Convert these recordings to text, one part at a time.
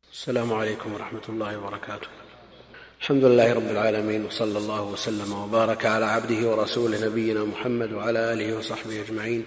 السلام عليكم ورحمة الله وبركاته. الحمد لله رب العالمين، وصلى الله وسلم وبارك على عبده ورسوله نبينا محمد وعلى آله وصحبه أجمعين.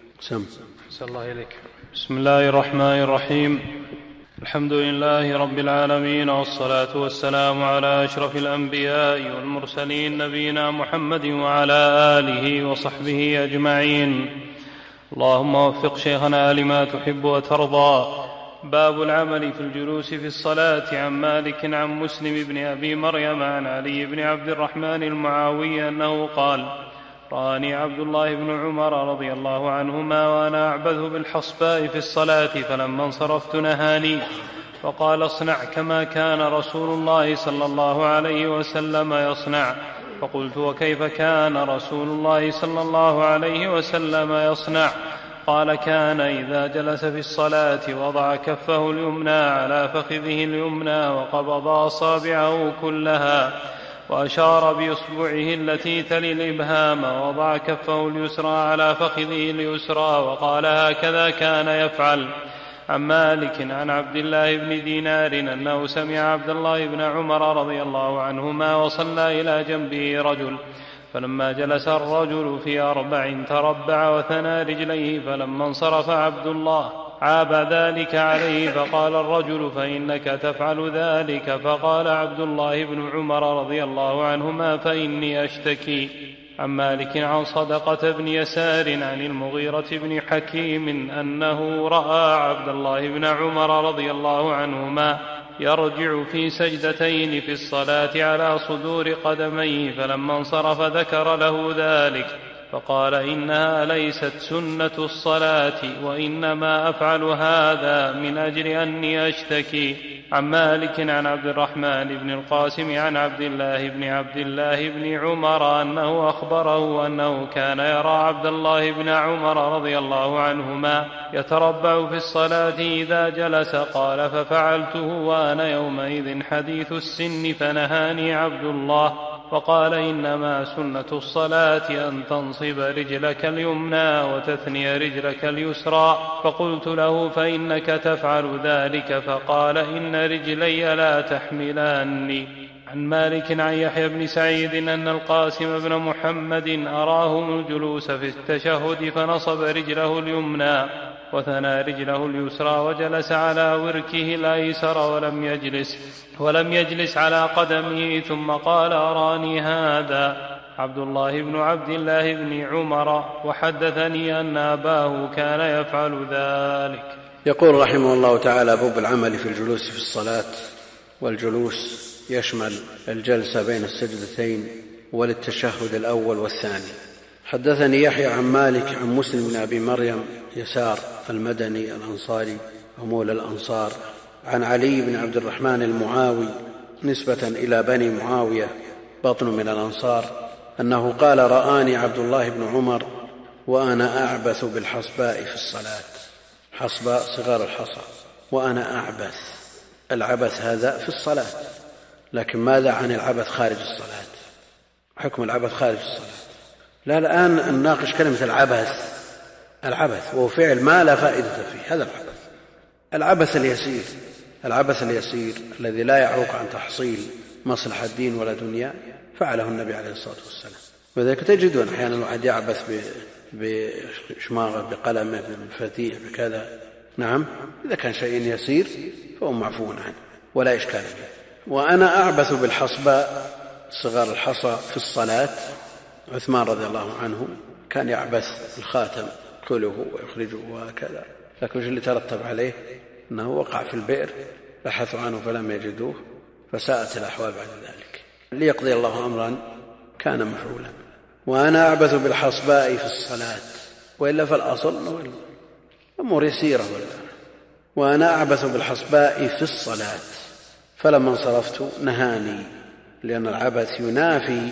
أحسن الله إليك. بسم الله الرحمن الرحيم. الحمد لله رب العالمين، والصلاة والسلام على أشرف الأنبياء والمرسلين نبينا محمد وعلى آله وصحبه أجمعين. اللهم وفق شيخنا لما تحب وترضى. باب العمل في الجلوس في الصلاة. عن مالك عن مسلم بن أبي مريم عن علي بن عبد الرحمن المعاوي أنه قال: رآني عبد الله بن عمر رضي الله عنهما وأنا أعبث بالحصباء في الصلاة، فلما انصرفت نهاني فقال: اصنع كما كان رسول الله صلى الله عليه وسلم يصنع. فقلت: وكيف كان رسول الله صلى الله عليه وسلم يصنع؟ قال: كان إذا جلس في الصلاة وضع كفه اليمنى على فخذه اليمنى وقبض أصابعه كلها وأشار بإصبعه التي تلي الإبهام، ووضع كفه اليسرى على فخذه اليسرى وقال: هكذا كان يفعل. عن مالك عن عبد الله بن دينار أنه سمع عبد الله بن عمر رضي الله عنهما وصلى إلى جنبه رجل، فلما جلس الرجل في 4 تربع وثنى رجليه، فلما انصرف عبد الله عاب ذلك عليه، فقال الرجل: فإنك تفعل ذلك. فقال عبد الله بن عمر رضي الله عنهما: فإني أشتكي. عن مالك عن صدقة بن يسار عن المغيرة بن حكيم أنه رأى عبد الله بن عمر رضي الله عنهما يرجع في سجدتين في الصلاة على صدور قدميه، فلما انصرف ذكر له ذلك فقال: إنها ليست سنة الصلاة، وإنما أفعل هذا من أجل أني أشتكي. عن مالك عن عبد الرحمن بن القاسم عن عبد الله بن عمر أنه أخبره أنه كان يرى عبد الله بن عمر رضي الله عنهما يتربع في الصلاة إذا جلس. قال: ففعلته وأنا يومئذ حديث السن، فنهاني عبد الله فقال: إنما سنة الصلاة أن تنصب رجلك اليمنى وتثني رجلك اليسرى. فقلت له: فإنك تفعل ذلك. فقال: إن رجلي لا تحملاني. عن مالك عن يحيى بن سعيد أن القاسم بن محمد أراهم الجلوس في التشهد، فنصب رجله اليمنى وثنى رجله اليسرى وجلس على وركه الأيسر ولم يجلس على قدمه، ثم قال: أراني هذا عبد الله بن عبد الله بن عمر، وحدثني أن أباه كان يفعل ذلك. يقول رحمه الله تعالى: باب العمل في الجلوس في الصلاة. والجلوس يشمل الجلسة بين السجدتين والتشهد الأول والثاني. حدثني يحيى عن مالك عن مسلم بن أبي مريم يسار المدني الأنصاري ومولى الأنصار عن علي بن عبد الرحمن المعاوي نسبة إلى بني معاوية بطن من الأنصار أنه قال: رآني عبد الله بن عمر وأنا أعبث بالحصباء في الصلاة. حصباء صغار الحصى، وأنا أعبث. العبث هذا في الصلاة، لكن ماذا عن العبث خارج الصلاة؟ حكم العبث خارج الصلاة. لا، الآن نناقش كلمة العبث وهو فعل ما لا فائدة فيه. هذا العبث اليسير الذي لا يعوق عن تحصيل مصلحة الدين ولا دنيا فعله النبي عليه الصلاة والسلام. وذلك تجدون أحيانا الواحد يعبث بشماغه، بقلمه، بمفاتيح، بكذا. نعم، إذا كان شيء يسير فهو معفو عنه ولا إشكال فيه. وأنا أعبث بالحصباء صغار الحصى في الصلاة. عثمان رضي الله عنه كان يعبث الخاتم كله ويخرجه وهكذا، لكن اللي ترتب عليه أنه وقع في البئر، بحثوا عنه فلم يجدوه، فساءت الأحوال بعد ذلك. ليقضي الله أمرا كان مفعولا. وأنا أعبث بالحصباء في الصلاة، وإلا فالأصل أمور يسيرة. وأنا أعبث بالحصباء في الصلاة، فلما انصرفت نهاني، لأن العبث ينافي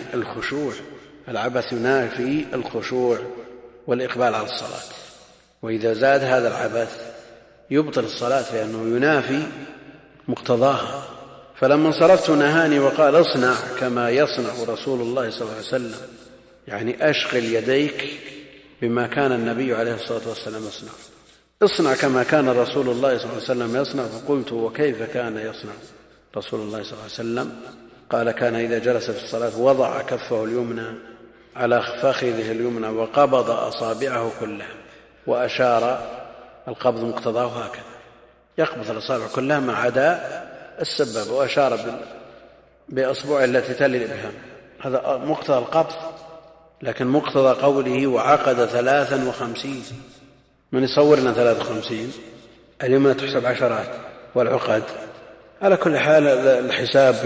الخشوع والإقبال على الصلاة، وإذا زاد هذا العبث يبطل الصلاة لأنه ينافي مقتضاها. فلما انصرفت نهاني وقال: اصنع كما يصنع رسول الله صلى الله عليه وسلم، يعني أشغل يديك بما كان النبي عليه الصلاة والسلام يصنع. اصنع كما كان رسول الله صلى الله عليه وسلم يصنع. فقلت وكيف كان يصنع رسول الله صلى الله عليه وسلم؟ قال كان إذا جلس في الصلاة وضع كفه اليمنى على فخذه اليمنى وقبض أصابعه كلها وأشار. القبض مقتضاه هكذا، يقبض الأصابع كلها ما عدا السبابة، وأشار بأصبعه التي تلي الإبهام. هذا مقتضى القبض. لكن مقتضى قوله وعقد 53، من يصور لنا 53؟ اليمنى تحسب عشرات والعقد. على كل حال الحساب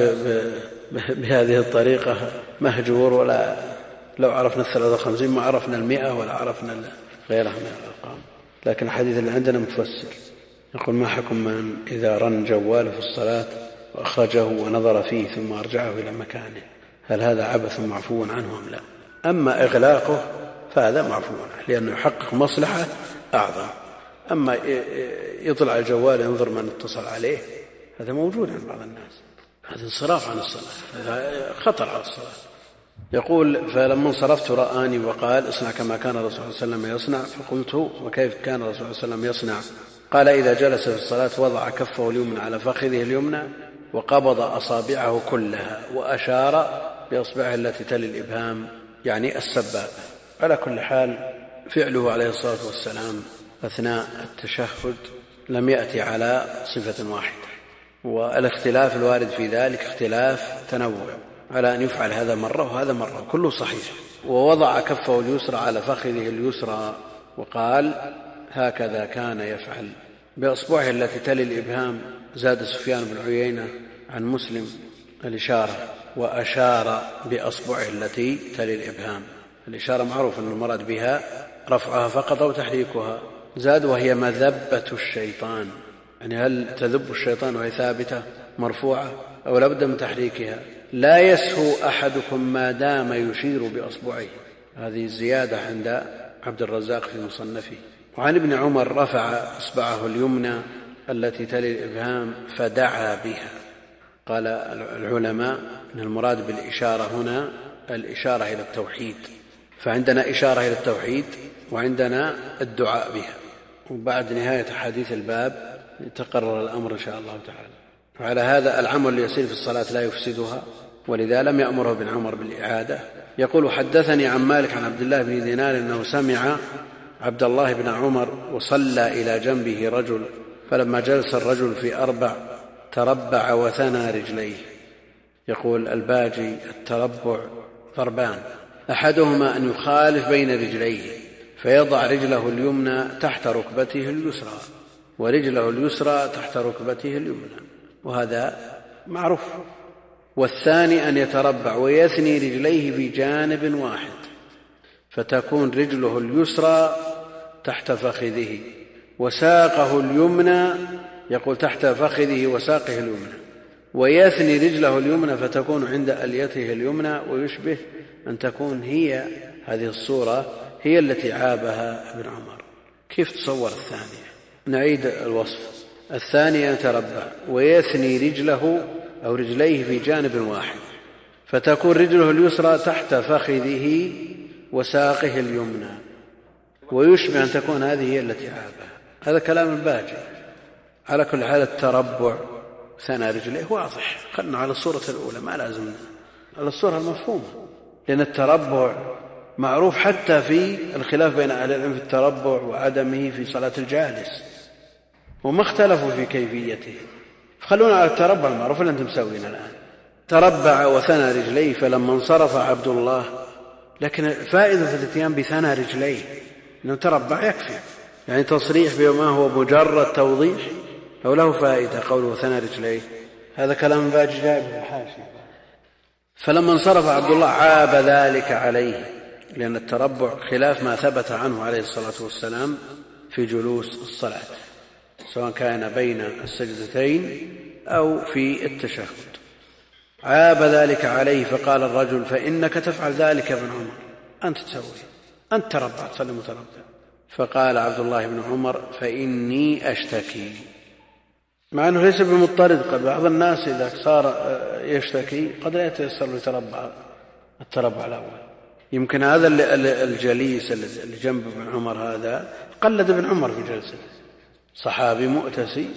بهذه الطريقة مهجور، ولا لو عرفنا 53 ما عرفنا 100 ولا عرفنا غيرها من الأرقام. لكن الحديث اللي عندنا متفسر، يقول ما حكم من إذا رن جواله في الصلاة وأخرجه ونظر فيه ثم أرجعه إلى مكانه، هل هذا عبث معفو عنه أم لا؟ أما إغلاقه فهذا معفو عنه لأنه يحقق مصلحة أعظم. أما يطلع الجوال ينظر من اتصل عليه، هذا موجود عند بعض الناس، هذا انصراف عن الصلاة، هذا خطر على الصلاة. يقول فلما انصرفت رآني وقال اصنع كما كان الرسول صلى الله عليه وسلم يصنع. فقلت وكيف كان الرسول صلى الله عليه وسلم يصنع؟ قال إذا جلس في الصلاة وضع كفه اليمنى على فخذه اليمنى وقبض أصابعه كلها وأشار بأصبعه التي تلي الإبهام، يعني السبابة. على كل حال فعله عليه الصلاة والسلام أثناء التشهد لم يأتي على صفة واحدة، والاختلاف الوارد في ذلك اختلاف تنوع، على أن يفعل هذا مرة وهذا مرة، كله صحيح. ووضع كفه اليسرى على فخذه اليسرى وقال هكذا كان يفعل بأصبعه التي تلي الإبهام. زاد سفيان بن عيينة عن مسلم الإشارة، وأشار بأصبعه التي تلي الإبهام. الإشارة معروف أن المراد بها رفعها فقط أو تحريكها. زاد وهي مذبة الشيطان، يعني هل تذب الشيطان وهي ثابتة مرفوعة أو لابد من تحريكها؟ لا يسهو أحدكم ما دام يشير بأصبعه. هذه الزيادة عند عبد الرزاق في مصنفه. وعن ابن عمر رفع إصبعه اليمنى التي تلي الإبهام فدعا بها. قال العلماء أن المراد بالإشارة هنا الإشارة إلى التوحيد، فعندنا إشارة إلى التوحيد وعندنا الدعاء بها. وبعد نهاية حديث الباب يتقرر الأمر إن شاء الله تعالى. وعلى هذا العمل اللي يصير في الصلاة لا يفسدها، ولذا لم يأمره ابن عمر بالإعادة. يقول حدثني عن مالك عن عبد الله بن دينار أنه سمع عبد الله بن عمر وصلى إلى جنبه رجل، فلما جلس الرجل في 4 تربع وثنى رجليه. يقول الباجي التربع ضربان، أحدهما أن يخالف بين رجليه فيضع رجله اليمنى تحت ركبته اليسرى ورجله اليسرى تحت ركبته اليمنى، وهذا معروف. والثاني أن يتربع ويثني رجليه في جانب واحد فتكون رجله اليسرى تحت فخذه وساقه اليمنى، يقول تحت فخذه وساقه اليمنى، ويثني رجله اليمنى فتكون عند أليته اليمنى. ويشبه أن تكون هي هذه الصورة هي التي عابها ابن عمر. كيف تصور الثانية؟ نعيد الوصف. الثاني يتربع ويثني رجله أو رجليه في جانب واحد فتكون رجله اليسرى تحت فخذه وساقه اليمنى، ويشبه أن تكون هذه هي التي عابها. هذا كلام الباجي. على كل حال التربع ثنى رجليه واضح، خلنا على الصورة الأولى، ما لازم على الصورة المفهومة، لأن التربع معروف حتى في الخلاف بين أهل العلم في التربع وعدمه في صلاة الجالس، وما اختلفوا في كيفيته. خلونا على التربع المعروف اللي أنتم مسوين الآن. تربع وثنى رجليه فلما انصرف عبد الله، لكن فائدة الاتيان بثنى رجليه أنه تربع يكفي، يعني تصريح بما هو مجرد توضيح أو له فائدة قوله ثنى رجليه. هذا كلام باجي جاء في الحاشية. فلما انصرف عبد الله عاب ذلك عليه، لأن التربع خلاف ما ثبت عنه عليه الصلاة والسلام في جلوس الصلاة سواء كان بين السجدتين أو في التشهد. عاب ذلك عليه فقال الرجل فإنك تفعل ذلك يا ابن عمر، أنت تسوي، أنت تربع تصلي متربع. فقال عبد الله بن عمر فإني أشتكي، مع أنه ليس بمضطرد. قد بعض الناس إذا صار يشتكي قد لا يتيسر ليتربع التربع الأول. يمكن هذا الجليس اللي جنب ابن عمر هذا قلد ابن عمر في جلسته، صحابي مؤتسي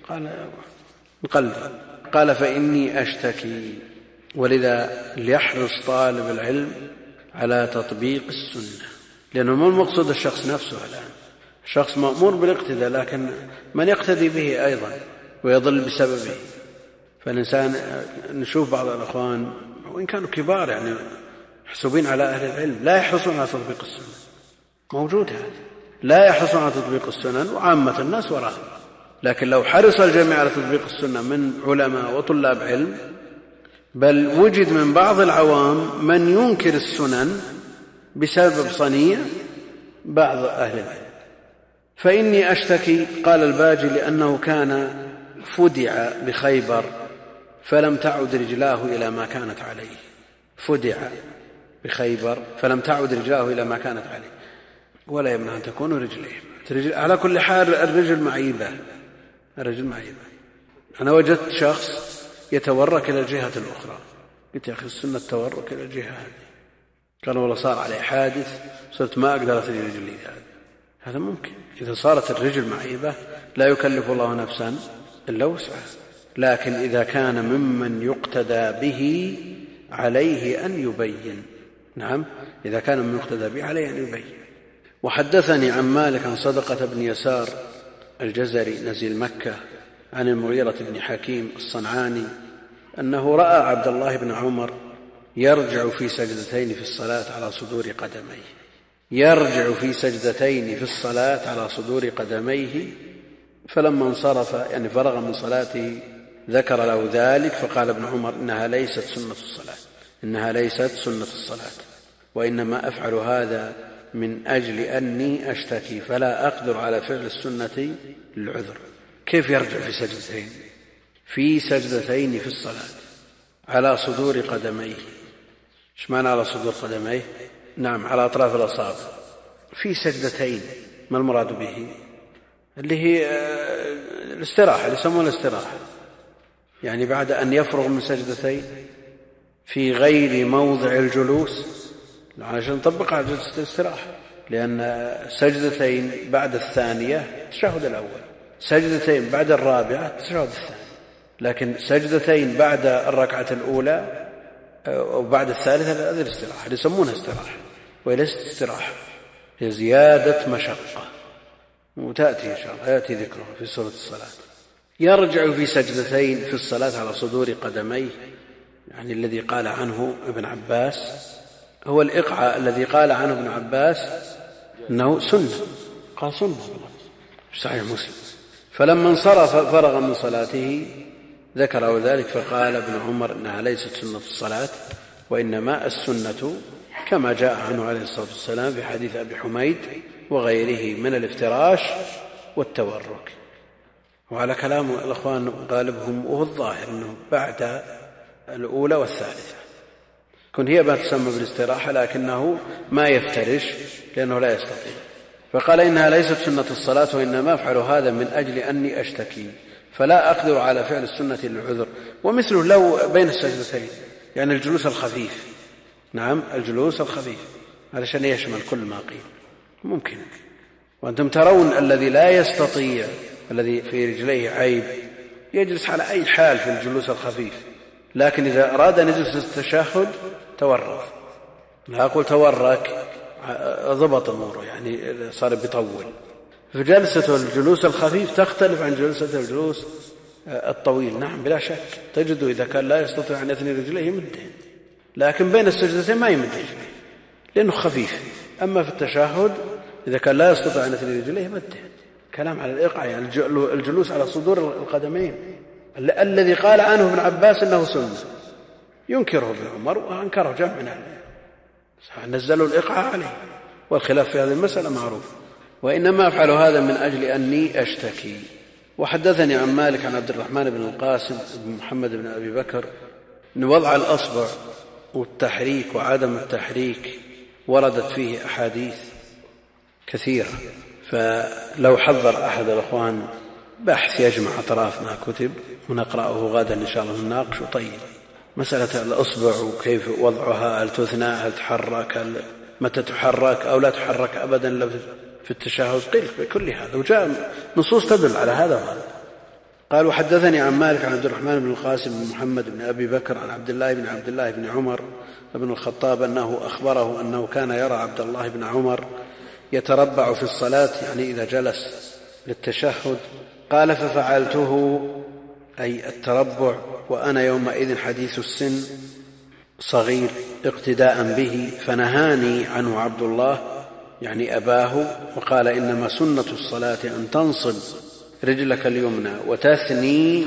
قال فإني أشتكي. ولذا ليحرص طالب العلم على تطبيق السنة، لأنه ما المقصود الشخص نفسه الآن، الشخص مأمور بالاقتداء، لكن من يقتدي به أيضا ويضل بسببه. فالإنسان نشوف بعض الأخوان وإن كانوا كبار يعني محسوبين على أهل العلم لا يحرصون على تطبيق السنة، موجود هذا، لا يحرصون على تطبيق السنن وعامة الناس وراء. لكن لو حرص الجميع على تطبيق السنة من علماء وطلاب علم، بل وجد من بعض العوام من ينكر السنن بسبب صنيع بعض أهل العلم. فإني أشتكي، قال الباجي، لأنه كان فدع بخيبر فلم تعد رجلاه إلى ما كانت عليه. فدع بخيبر فلم تعد رجلاه إلى ما كانت عليه، ولا يمنع أن تكون رجليه. على كل حال الرجل معيبة. أنا وجدت شخص يتورك إلى الجهة الأخرى، قلت يا أخي السنة التورك إلى الجهة هذه، قال والله صار عليه حادث صرت ما أقدر أثني رجلي. هذا ممكن إذا صارت الرجل معيبة، لا يكلف الله نفسا إلا وسعها. لكن إذا كان ممن يقتدى به عليه أن يبين. نعم، إذا كان ممن يقتدى به عليه أن يبين. وحدثني عن مالك عن صدقة بن يسار الجزري نزيل مكة عن المغيرة بن حكيم الصنعاني أنه رأى عبد الله بن عمر يرجع في سجدتين في الصلاة على صدور قدميه، فلما انصرف يعني فرغ من صلاته ذكر له ذلك، فقال ابن عمر إنها ليست سنة الصلاة، وإنما أفعل هذا من أجل أني أشتكي فلا أقدر على فعل السنة للعذر. كيف يرجع في سجدتين في الصلاة على صدور قدميه؟ ايش معنى على صدور قدميه؟ نعم، على أطراف الأصابع في سجدتين. ما المراد به؟ اللي هي الاستراحة، اللي يسمونها الاستراحة، يعني بعد أن يفرغ من سجدتين في غير موضع الجلوس، عشان نطبق على جلسة الاستراحة، لأن سجدتين بعد الثانية التشهد الأول، سجدتين بعد الرابعة التشهد الثاني، لكن سجدتين بعد الركعة الأولى أو بعد الثالثة هذه الاستراحة اللي يسمونها استراحة، وليست استراحة، هي زيادة مشقة، وتأتي إن شاء الله يأتي ذكرها في سورة الصلاة. يرجع في سجدتين في الصلاة على صدور قدميه، يعني الذي قال عنه ابن عباس هو الإقعاء الذي قال عنه ابن عباس أنه سنة، قال سنة صحيح مسلم. فلما انصرف فرغ من صلاته ذكره ذلك، فقال ابن عمر إنها ليست سنة الصلاة، وإنما السنة كما جاء عنه عليه الصلاة والسلام في حديث أبي حميد وغيره من الافتراش والتورك. وعلى كلام الأخوان غالبهم وهو الظاهر أنه بعد الأولى والثالثة كن هي ما تسمى بالاستراحة، لكنه ما يفترش لأنه لا يستطيع. فقال إنها ليست سنة الصلاة، وإنما أفعل هذا من أجل أني أشتكي فلا أقدر على فعل السنة للعذر. ومثله لو بين السجدتين، يعني الجلوس الخفيف، نعم الجلوس الخفيف علشان يشمل كل ما قيل ممكن. وأنتم ترون الذي لا يستطيع، الذي في رجليه عيب، يجلس على أي حال في الجلوس الخفيف، لكن إذا أراد أن يجلس التشهد تورط، لا أقول تورك، ضبط أموره، يعني صار بيطول. فجلسة الجلوس الخفيف تختلف عن جلسة الجلوس الطويل، نعم بلا شك. تجده إذا كان لا يستطيع أن يثني رجليه يمدهن، لكن بين السجدتين ما يمد رجليه لأنه خفيف. أما في التشهد إذا كان لا يستطيع أن يثني رجليه يمدهن. كلام على الإقعاء، يعني الجلوس على صدور القدمين الذي قال عنه ابن عباس أنه سنة، ينكره ابن عمر وأنكره جمع من أهل، نزلوا الإقعاء عليه، والخلاف في هذه المسألة معروف. وإنما أفعل هذا من أجل أني أشتكي. وحدثني عن مالك عن عبد الرحمن بن القاسم بن محمد بن أبي بكر أن وضع الأصبع والتحريك وعدم التحريك وردت فيه أحاديث كثيرة، فلو حضر أحد الأخوان بحث يجمع أطراف ما كتب ونقرأه غدا إن شاء الله نناقش. طيب مسألة الأصبع وكيف وضعها، هل تثنى، هل تحرك، متى تحرك أو لا تحرك أبدا، في التشهد قيل بكل هذا، وجاء نصوص تدل على هذا وهذا. قال وحدثني عن مالك عن عبد الرحمن بن القاسم بن محمد بن أبي بكر عن عبد الله بن عمر بن الخطاب أنه أخبره أنه كان يرى عبد الله بن عمر يتربع في الصلاة، يعني إذا جلس للتشهد. قال ففعلته، أي التربع، وأنا يومئذ حديث السن صغير اقتداء به، فنهاني عنه عبد الله يعني أباه، وقال إنما سنة الصلاة أن تنصب رجلك اليمنى وتثني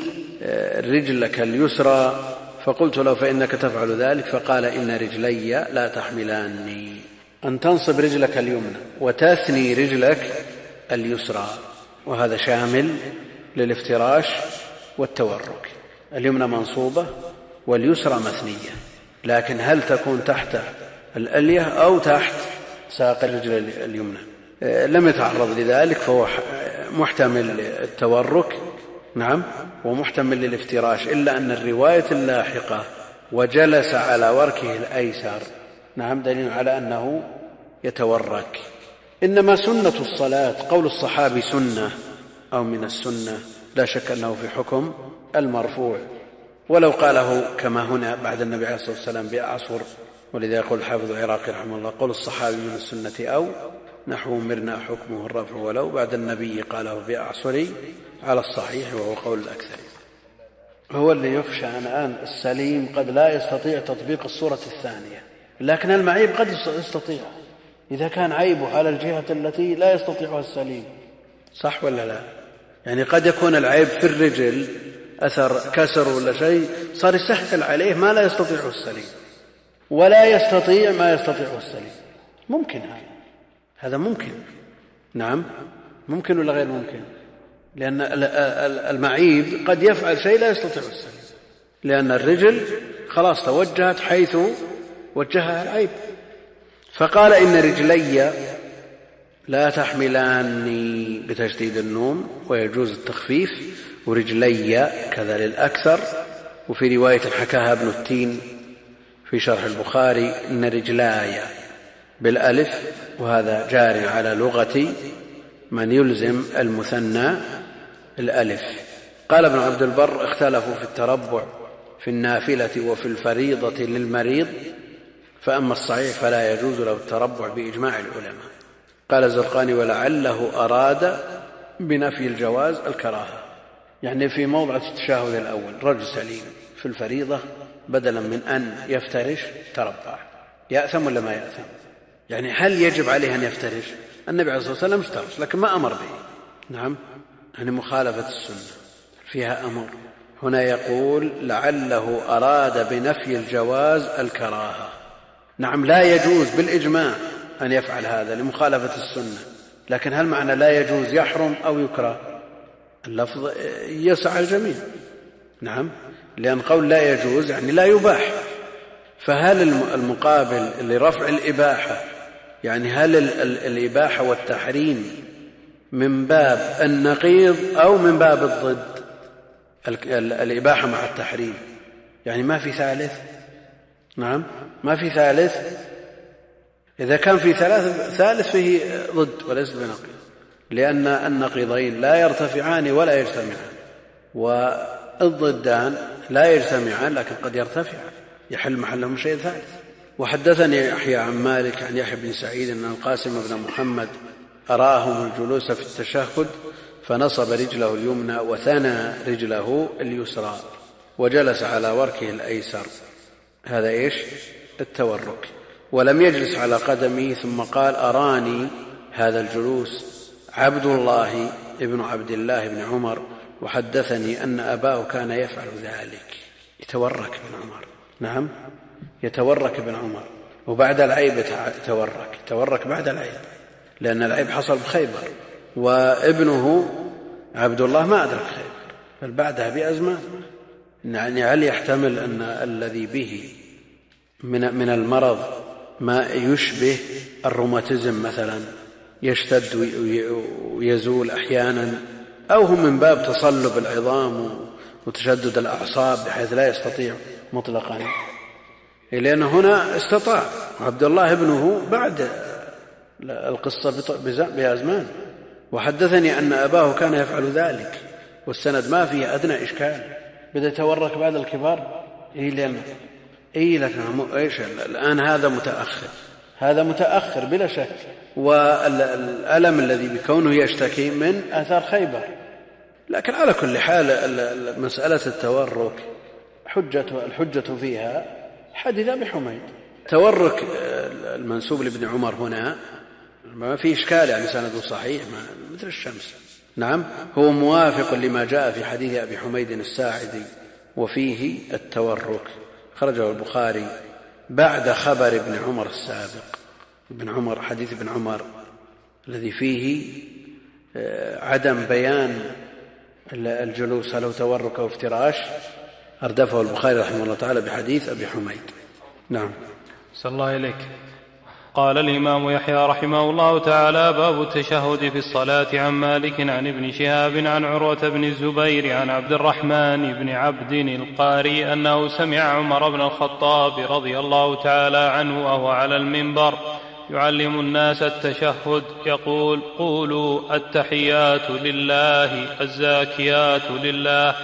رجلك اليسرى، فقلت له فإنك تفعل ذلك، فقال إن رجلي لا تحملاني. أن تنصب رجلك اليمنى وتثني رجلك اليسرى، وهذا شامل للافتراش والتورك. اليمنى منصوبة واليسرى مثنية، لكن هل تكون تحت الألية أو تحت ساق الرجل اليمنى؟ لم يتعرض لذلك، فهو محتمل للتورك نعم ومحتمل للافتراش، إلا أن الرواية اللاحقة وجلس على وركه الأيسر نعم دليل على أنه يتورك. إنما سنة الصلاة، قول الصحابي سنة أو من السنة لا شك أنه في حكم المرفوع، ولو قاله كما هنا بعد النبي عليه الصلاة والسلام بأعصر، ولذا يقول الحافظ العراقي رحمه الله قول الصحابي من السنة أو نحو مرنا حكمه الرفع، ولو بعد النبي قاله بأعصري على الصحيح وهو قول الأكثر. هو اللي يخشى الآن السليم قد لا يستطيع تطبيق الصورة الثانية، لكن المعيب قد يستطيع إذا كان عيبه على الجهة التي لا يستطيعها السليم، صح ولا لا؟ يعني قد يكون العيب في الرجل أثر كسر ولا شيء صار يسهل عليه ما لا يستطيعه السليم، ولا يستطيع ما يستطيعه السليم. ممكن هذا ممكن نعم، ممكن ولا غير ممكن؟ لأن المعيب قد يفعل شيء لا يستطيعه السليم، لأن الرجل خلاص توجهت حيث وجهها العيب. فقال إن رجلي لا تحملاني بتشديد النون ويجوز التخفيف، ورجلي كذا للأكثر. وفي رواية حكاها ابن التين في شرح البخاري إن رجلاي بالألف، وهذا جاري على لغة من يلزم المثنى الألف. قال ابن عبد البر اختلفوا في التربع في النافلة وفي الفريضة للمريض، فأما الصحيح فلا يجوز له التربع بإجماع العلماء. قال الزرقاني ولعله أراد بنفي الجواز الكراهة، يعني في موضع التشهد الأول رجل سليم في الفريضة بدلا من أن يفترش تربع، يأثم ولا ما يأثم؟ يعني هل يجب عليه أن يفترش؟ النبي عليه الصلاة والسلام افترش لكن ما أمر به نعم، يعني مخالفة السنة فيها أمر. هنا يقول لعله أراد بنفي الجواز الكراهة، نعم لا يجوز بالإجماع أن يفعل هذا لمخالفة السنة، لكن هل معنى لا يجوز يحرم أو يكره؟ اللفظ يسع الجميع نعم، لأن قول لا يجوز يعني لا يباح. فهل المقابل لرفع الإباحة، يعني هل الإباحة والتحريم من باب النقيض أو من باب الضد؟ الإباحة مع التحريم يعني ما في ثالث نعم، ما في ثالث. إذا كان في ثالث فيه ضد وليس بنقيض، لأن النقيضين لا يرتفعان ولا يجتمعان، والضدان لا يجتمعان لكن قد يرتفعان يحل محلهم شيء ثالث. وحدثني يحيى عن مالك عن يحيى بن سعيد أن القاسم بن محمد أراهم الجلوس في التشهد فنصب رجله اليمنى وثنى رجله اليسرى وجلس على وركه الأيسر، هذا إيش؟ التورك، ولم يجلس على قدمه، ثم قال أراني هذا الجلوس عبد الله ابن عبد الله بن عمر وحدثني أن أباه كان يفعل ذلك. يتورك بن عمر نعم، يتورك بن عمر، وبعد العيب يتورك بعد العيب، لأن العيب حصل بخيبر، وابنه عبد الله ما أدرك خيبر بل بعدها بأزمان. يعني هل يحتمل أن الذي به من المرض ما يشبه الروماتيزم مثلا يشتد ويزول أحيانا، أو هم من باب تصلب العظام وتشدد الأعصاب بحيث لا يستطيع مطلقا؟ لأن هنا استطاع عبد الله ابنه بعد القصة بأزمان، وحدثني أن أباه كان يفعل ذلك، والسند ما فيه أدنى إشكال. بدأ يتورك بعد الكبار، إيش الآن هذا متأخر بلا شك. والألم الذي بكونه يشتكي من آثار خيبر. لكن على كل حال مسألة التورك الحجة فيها حديث أبي حميد. تورك المنسوب لابن عمر هنا ما في إشكال، يعني سنده صحيح مثل الشمس. نعم، هو موافق لما جاء في حديث أبي حميد الساعدي وفيه التورك، خرجه البخاري بعد خبر ابن عمر السابق. حديث ابن عمر الذي فيه عدم بيان الجلوس هل هو تورك أو افتراش، أردفه البخاري رحمه الله تعالى بحديث أبي حميد. نعم. صلى الله إليك. قال الإمام يحيى رحمه الله تعالى: باب التشهد في الصلاة. عن مالك عن ابن شهاب عن عروة بن الزبير عن عبد الرحمن بن عبد القاري أنه سمع عمر بن الخطاب رضي الله تعالى عنه وهو على المنبر يعلم الناس التشهد يقول: قولوا التحيات لله، الزاكيات لله،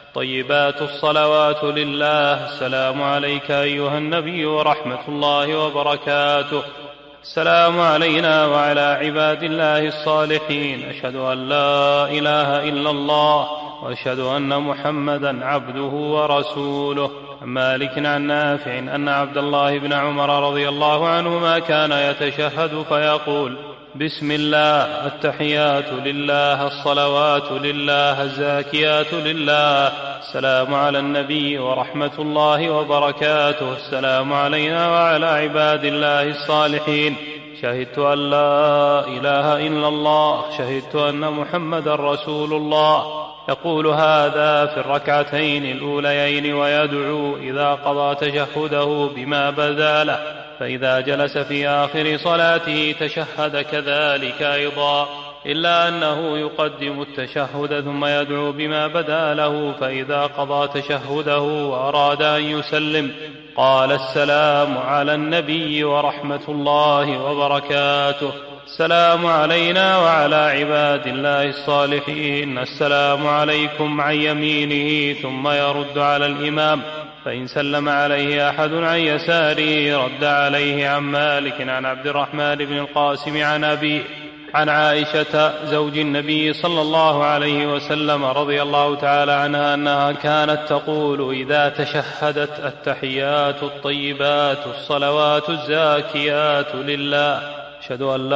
طيبات الصلوات لله، السلام عليك أيها النبي ورحمة الله وبركاته، السلام علينا وعلى عباد الله الصالحين، أشهد أن لا إله إلا الله وأشهد أن محمدا عبده ورسوله. عن مالك عن نافع أن عبد الله بن عمر رضي الله عنهما كان يتشهد فيقول: بسم الله، التحيات لله، الصلوات لله، الزاكيات لله، السلام على النبي ورحمة الله وبركاته، السلام علينا وعلى عباد الله الصالحين، شهدت أن لا إله إلا الله، شهدت أن محمدا رسول الله. يقول هذا في الركعتين الأوليين ويدعو إذا قضى تشهده بما بدا له، فإذا جلس في آخر صلاته تشهد كذلك أيضا، إلا أنه يقدم التشهد ثم يدعو بما بدا له، فإذا قضى تشهده وأراد أن يسلم قال: السلام على النبي ورحمة الله وبركاته، السلام علينا وعلى عباد الله الصالحين، السلام عليكم عن يمينه، ثم يرد على الإمام، فإن سلم عليه أحد عن يساره رد عليه. عن مالك عن عبد الرحمن بن القاسم عن أبيه عن عائشة زوج النبي صلى الله عليه وسلم رضي الله تعالى عنها أنها كانت تقول إذا تشهدت: التحيات الطيبات الصلوات الزاكيات لله، أشهد أن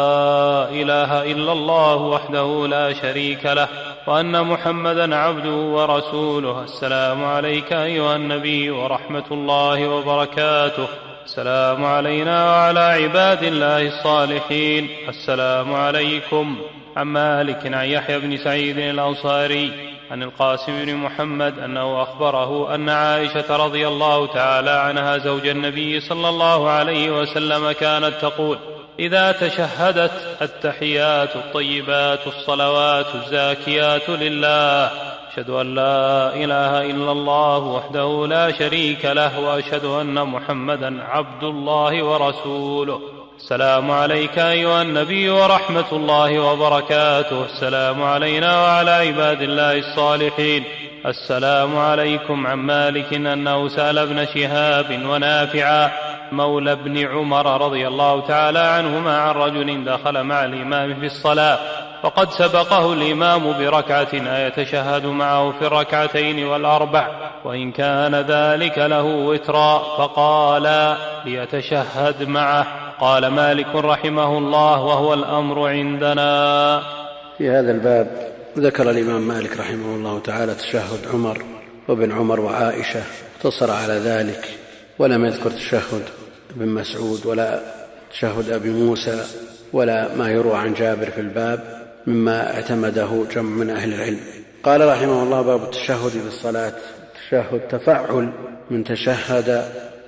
لا إله إلا الله وحده لا شريك له وأن محمدا عبده ورسوله، السلام عليك أيها النبي ورحمة الله وبركاته، السلام علينا وعلى عباد الله الصالحين، السلام عليكم. عن مالك عن يحيى بن سعيد الأنصاري عن القاسم بن محمد أنه أخبره أن عائشة رضي الله تعالى عنها زوج النبي صلى الله عليه وسلم كانت تقول إذا تشهدت: التحيات الطيبات الصلوات الزاكيات لله، أشهد أن لا إله إلا الله وحده لا شريك له وأشهد أن محمدا عبد الله ورسوله، السلام عليك أيها النبي ورحمة الله وبركاته، السلام علينا وعلى عباد الله الصالحين، السلام عليكم. عن مالك أنه سأل ابن شهاب ونافعا مولى ابن عمر رضي الله تعالى عنهما عن رجل دخل مع الإمام في الصلاة فقد سبقه الإمام بركعة أيتشهد معه في الركعتين والأربع، وإن كان ذلك له وترا، فقال ليتشهد معه. قال مالك رحمه الله: وهو الأمر عندنا. في هذا الباب ذكر الإمام مالك رحمه الله تعالى تشهد عمر وابن عمر وعائشة، اقتصر على ذلك ولم يذكر تشهد ابن مسعود ولا تشهد أبي موسى ولا ما يروى عن جابر في الباب مما اعتمده جمع من أهل العلم. قال رحمه الله: باب التشهد في الصلاة. التشهد تفعل من تشهد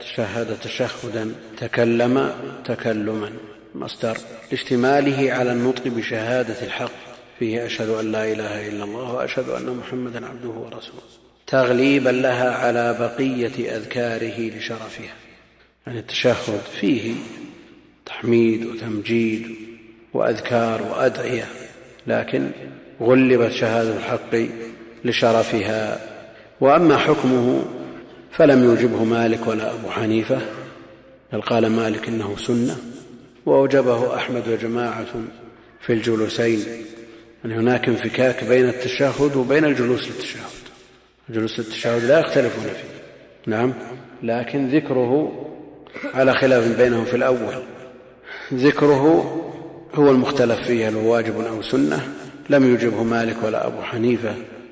تشهدا، تكلم تكلما، مصدر لاشتماله على النطق بشهادة الحق فيه أشهد أن لا إله إلا الله وأشهد أن محمدا عبده ورسوله، تغليبا لها على بقية أذكاره لشرفها. يعني التشهد فيه تحميد وتمجيد وأذكار وأدعية، لكن غلبت شهادة الحق لشرفها. وأما حكمه فلم يوجبه مالك ولا أبو حنيفة، بل قال مالك إنه سنة، وأوجبه أحمد وجماعة في الجلوسين، يعني هناك انفكاك بين التشهد وبين الجلوس للتشهد. جلوس للتشهد لا يختلفون فيه، نعم، لكن ذكره على خلاف بينهم في الأول. ذكره هو المختلف فيه، هل هو واجب أو سنة. لم يوجبه مالك ولا أبو حنيفة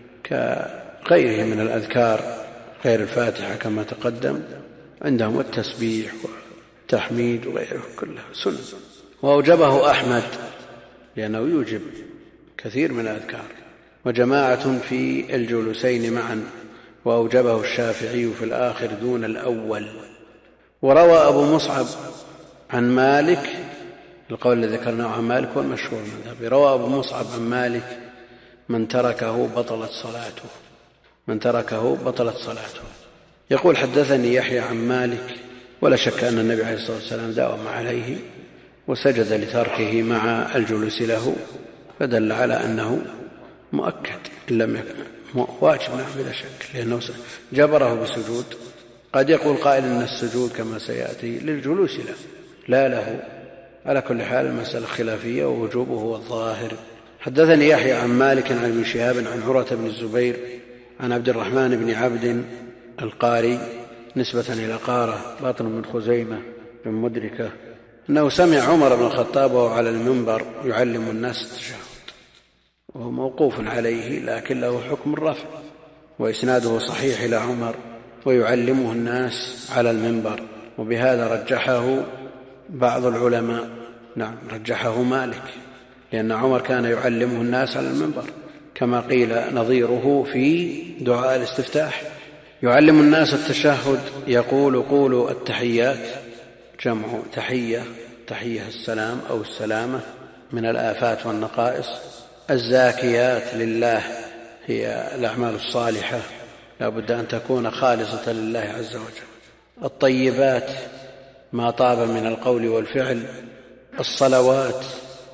كغيره من الأذكار غير الفاتحة كما تقدم، عندهم التسبيح والتحميد وغيره كله سنة. وأوجبه أحمد لأنه يوجب كثير من الأذكار، وجماعة في الجلوسين معا، وأوجبه الشافعي في الآخر دون الأول. وروى أبو مصعب عن مالك، القول الذي ذكرناه عن مالك والمشهور مذهبي، روى أبو مصعب عن مالك من تركه بطلت صلاته، من تركه بطلت صلاته. يقول حدثني يحيى عن مالك، ولا شك أن النبي عليه الصلاة والسلام داوم عليه وسجد لتركه مع الجلوس له، فدل على أنه مؤكد إن لم يكن واجب بلا شك، لأنه جبره بسجود. قد يقول قائل أن السجود كما سيأتي للجلوس له لا له. على كل حال المسألة خلافية ووجوبه هو الظاهر. حدثني يحيى عن مالك عن ابن شهاب عن عروة بن الزبير عن عبد الرحمن بن عبد القاري نسبة إلى قارة باطن من خزيمة بن مدركة أنه سمع عمر بن الخطاب وهو على المنبر يعلم الناس التشهد، وهو موقوف عليه لكن له حكم الرفع، وإسناده صحيح إلى عمر، ويعلمه الناس على المنبر. وبهذا رجحه بعض العلماء، نعم رجحه مالك، لأن عمر كان يعلمه الناس على المنبر، كما قيل نظيره في دعاء الاستفتاح، يعلم الناس التشهد، يقول قولوا التحيات، جمع تحية، تحية السلام أو السلامة من الآفات والنقائص. الزاكيات لله هي الأعمال الصالحة، لا بد أن تكون خالصة لله عز وجل. الطيبات ما طاب من القول والفعل. الصلوات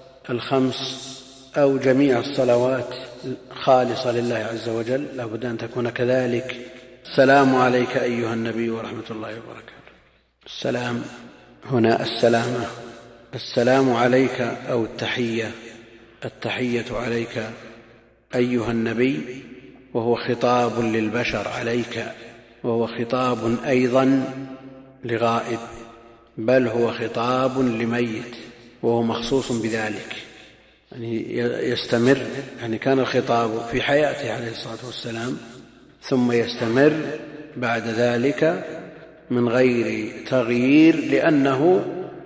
الخمس أو جميع الصلوات خالصة لله عز وجل، لا بد أن تكون كذلك. السلام عليك أيها النبي ورحمة الله وبركاته. السلام هنا السلامة، السلام عليك أو التحية، التحية عليك أيها النبي، وهو خطاب للبشر عليك، وهو خطاب أيضا لغائب، بل هو خطاب لميت وهو مخصوص بذلك، يعني يستمر، يعني كان الخطاب في حياته عليه الصلاة والسلام ثم يستمر بعد ذلك من غير تغيير، لأنه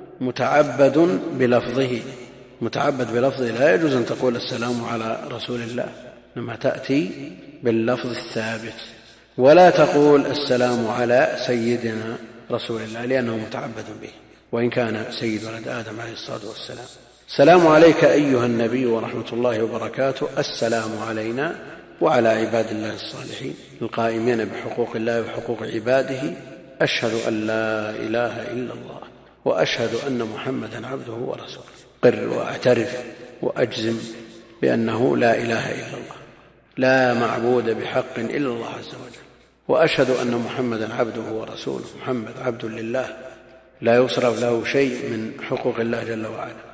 متعبد بلفظه، متعبد بلفظه. لا يجوز أن تقول السلام على رسول الله، لما تأتي باللفظ الثابت، ولا تقول السلام على سيدنا رسول الله لأنه متعبد به، وإن كان سيد ولد آدم عليه الصلاة والسلام. السلام عليك أيها النبي ورحمة الله وبركاته، السلام علينا وعلى عباد الله الصالحين القائمين بحقوق الله وحقوق عباده، أشهد أن لا إله إلا الله وأشهد أن محمدا عبده ورسوله. قر وأعترف وأجزم بأنه لا إله إلا الله، لا معبود بحق إلا الله عز وجل، وأشهد أن محمدا عبده ورسوله. محمد عبد لله لا يصرف له شيء من حقوق الله جل وعلا،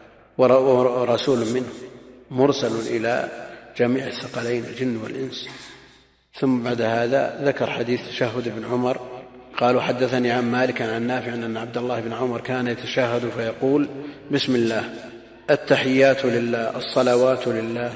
ورسول منه مرسل إلى جميع الثقلين الجن والإنس. ثم بعد هذا ذكر حديث تشهد ابن عمر، قالوا حدثني عن مالك عن نافع أن عبد الله بن عمر كان يتشهد فيقول بسم الله، التحيات لله، الصلوات لله،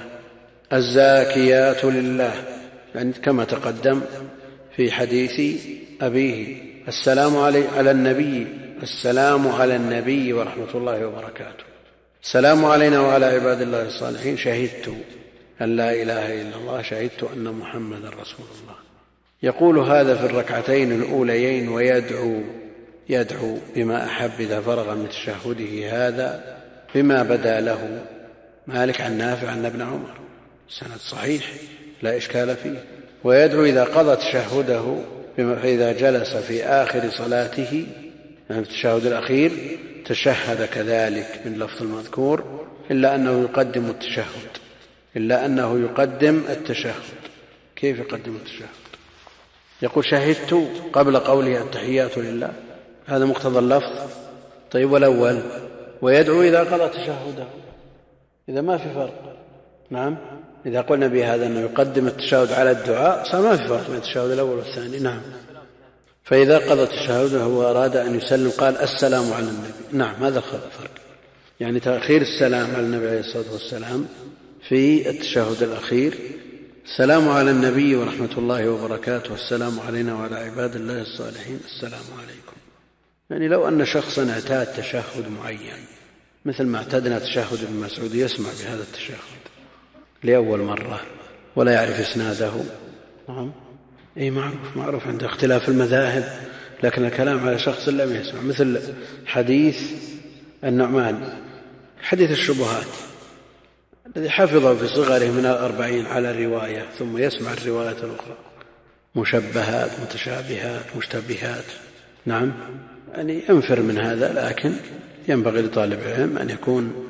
الزاكيات لله، يعني كما تقدم في حديث أبيه. السلام على النبي، السلام على النبي ورحمة الله وبركاته. السلام علينا وعلى عباد الله الصالحين، شهدت أن لا إله إلا الله، شهدت أن محمدا رسول الله. يقول هذا في الركعتين الأوليين، ويدعو بما أحب إذا فرغ من تشهده هذا بما بدا له. مالك عن نافع عن ابن عمر، سند صحيح لا إشكال فيه. ويدعو إذا قضى تشهده، فإذا جلس في آخر صلاته، يعني في التشهد الأخير، تشهد كذلك من لفظ المذكور إلا أنه يقدم التشهد. كيف يقدم التشهد؟ يقول شهدت قبل قوله التحيات لله، هذا مقتضى اللفظ. طيب والأول ويدعو إذا قضى تشهده، إذا ما في فرق. نعم، إذا قلنا بهذا أنه يقدم التشهد على الدعاء صار ما في فرق بين التشهد الأول والثاني. نعم، فإذا قضى تشهده وأراد أن يسلم قال السلام على النبي. نعم، هذا الفرق، يعني تأخير السلام على النبي عليه الصلاة والسلام في التشهد الأخير. السلام على النبي ورحمة الله وبركاته، والسلام علينا وعلى عباد الله الصالحين، السلام عليكم. يعني لو أن شخصا اعتاد تشهد معين مثل ما اعتدنا تشهد ابن مسعود، يسمع بهذا التشهد لأول مرة ولا يعرف إسناده. نعم، أي معروف عند اختلاف المذاهب، لكن الكلام على شخص لم يسمع، مثل حديث النعمان، حديث الشبهات الذي حفظه في صغره من 40 على الرواية، ثم يسمع الرواية الأخرى مشبهات متشابهات مشتبهات. نعم، يعني ينفر من هذا، لكن ينبغي لطالب العلم أن يكون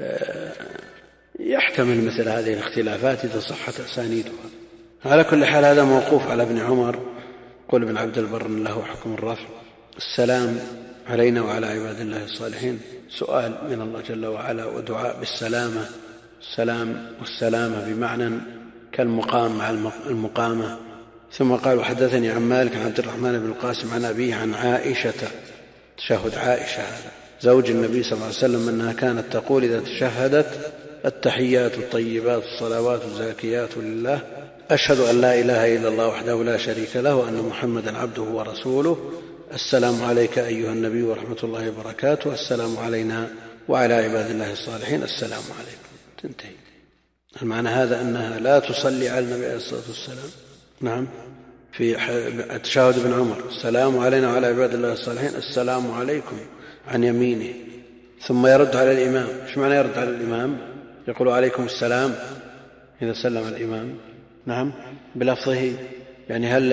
يحتمل مثل هذه الاختلافات إذا صحت أسانيدها. على كل حال هذا موقوف على ابن عمر. قل ابن عبد البر له حكم الرفع. السلام علينا وعلى عباد الله الصالحين سؤال من الله جل وعلا ودعاء بالسلامة. السلام والسلامة بمعنى كالمقام مع المقامة. ثم قال وحدثني عن مالك عن عبد الرحمن بن القاسم عن أبيه عن عائشة، تشهد عائشة هذا زوج النبي صلى الله عليه وسلم، أنها كانت تقول إذا تشهدت التحيات الطيبات الصلوات الزاكيات لله أشهد أن لا إله إلا الله وحده لا شريك له وأن محمدا عبده ورسوله، السلام عليك أيها النبي ورحمة الله وبركاته، السلام علينا وعلى عباد الله الصالحين، السلام عليكم. تنتهي. المعنى هذا أنها لا تصلي على النبي عليه الصلاة والسلام. نعم، في التشهد ابن عمر السلام علينا وعلى عباد الله الصالحين، السلام عليكم عن يمينه، ثم يرد على الإمام. ايش معنى يرد على الإمام؟ يقول عليكم السلام إذا سلم الإمام. نعم، بلفظه، يعني هل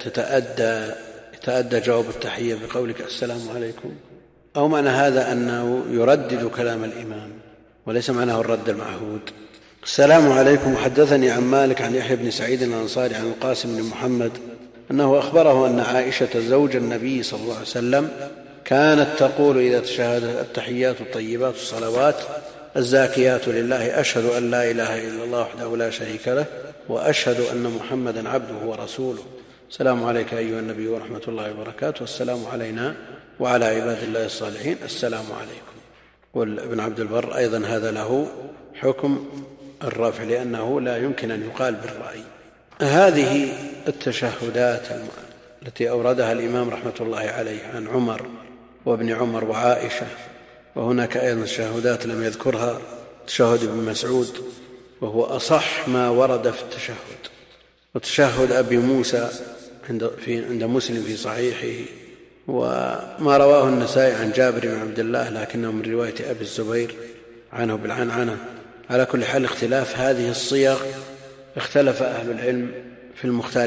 يتأدى جواب التحية بقولك السلام عليكم، أو معنى هذا أنه يردد كلام الإمام وليس معناه الرد المعهود. السلام عليكم. وحدثني عن مالك عن يحيى بن سعيد الأنصاري عن القاسم بن محمد أنه أخبره أن عائشة زوج النبي صلى الله عليه وسلم كانت تقول إذا تشهد التحيات الطيبات الصلوات الزاكيات لله أشهد أن لا إله إلا الله وحده لا شريك له وأشهد أن محمدا عبده ورسوله، السلام عليك أيها النبي ورحمة الله وبركاته، والسلام علينا وعلى عباد الله الصالحين، السلام عليكم. وابن عبد البر أيضا هذا له حكم الرفع لأنه لا يمكن أن يقال بالرأي. هذه التشهدات التي أوردها الإمام رحمة الله عليه عن عمر وابن عمر وعائشة، وهناك أيضا تشهدات لم يذكرها، تشهد ابن مسعود وهو أصح ما ورد في التشهد، وتشهد أبي موسى عند مسلم في صحيحه، وما رواه النسائي عن جابر بن عبد الله لكنه من رواية أبي الزبير عنه بالعنعنة. على كل حال اختلاف هذه الصيغ اختلف أهل العلم في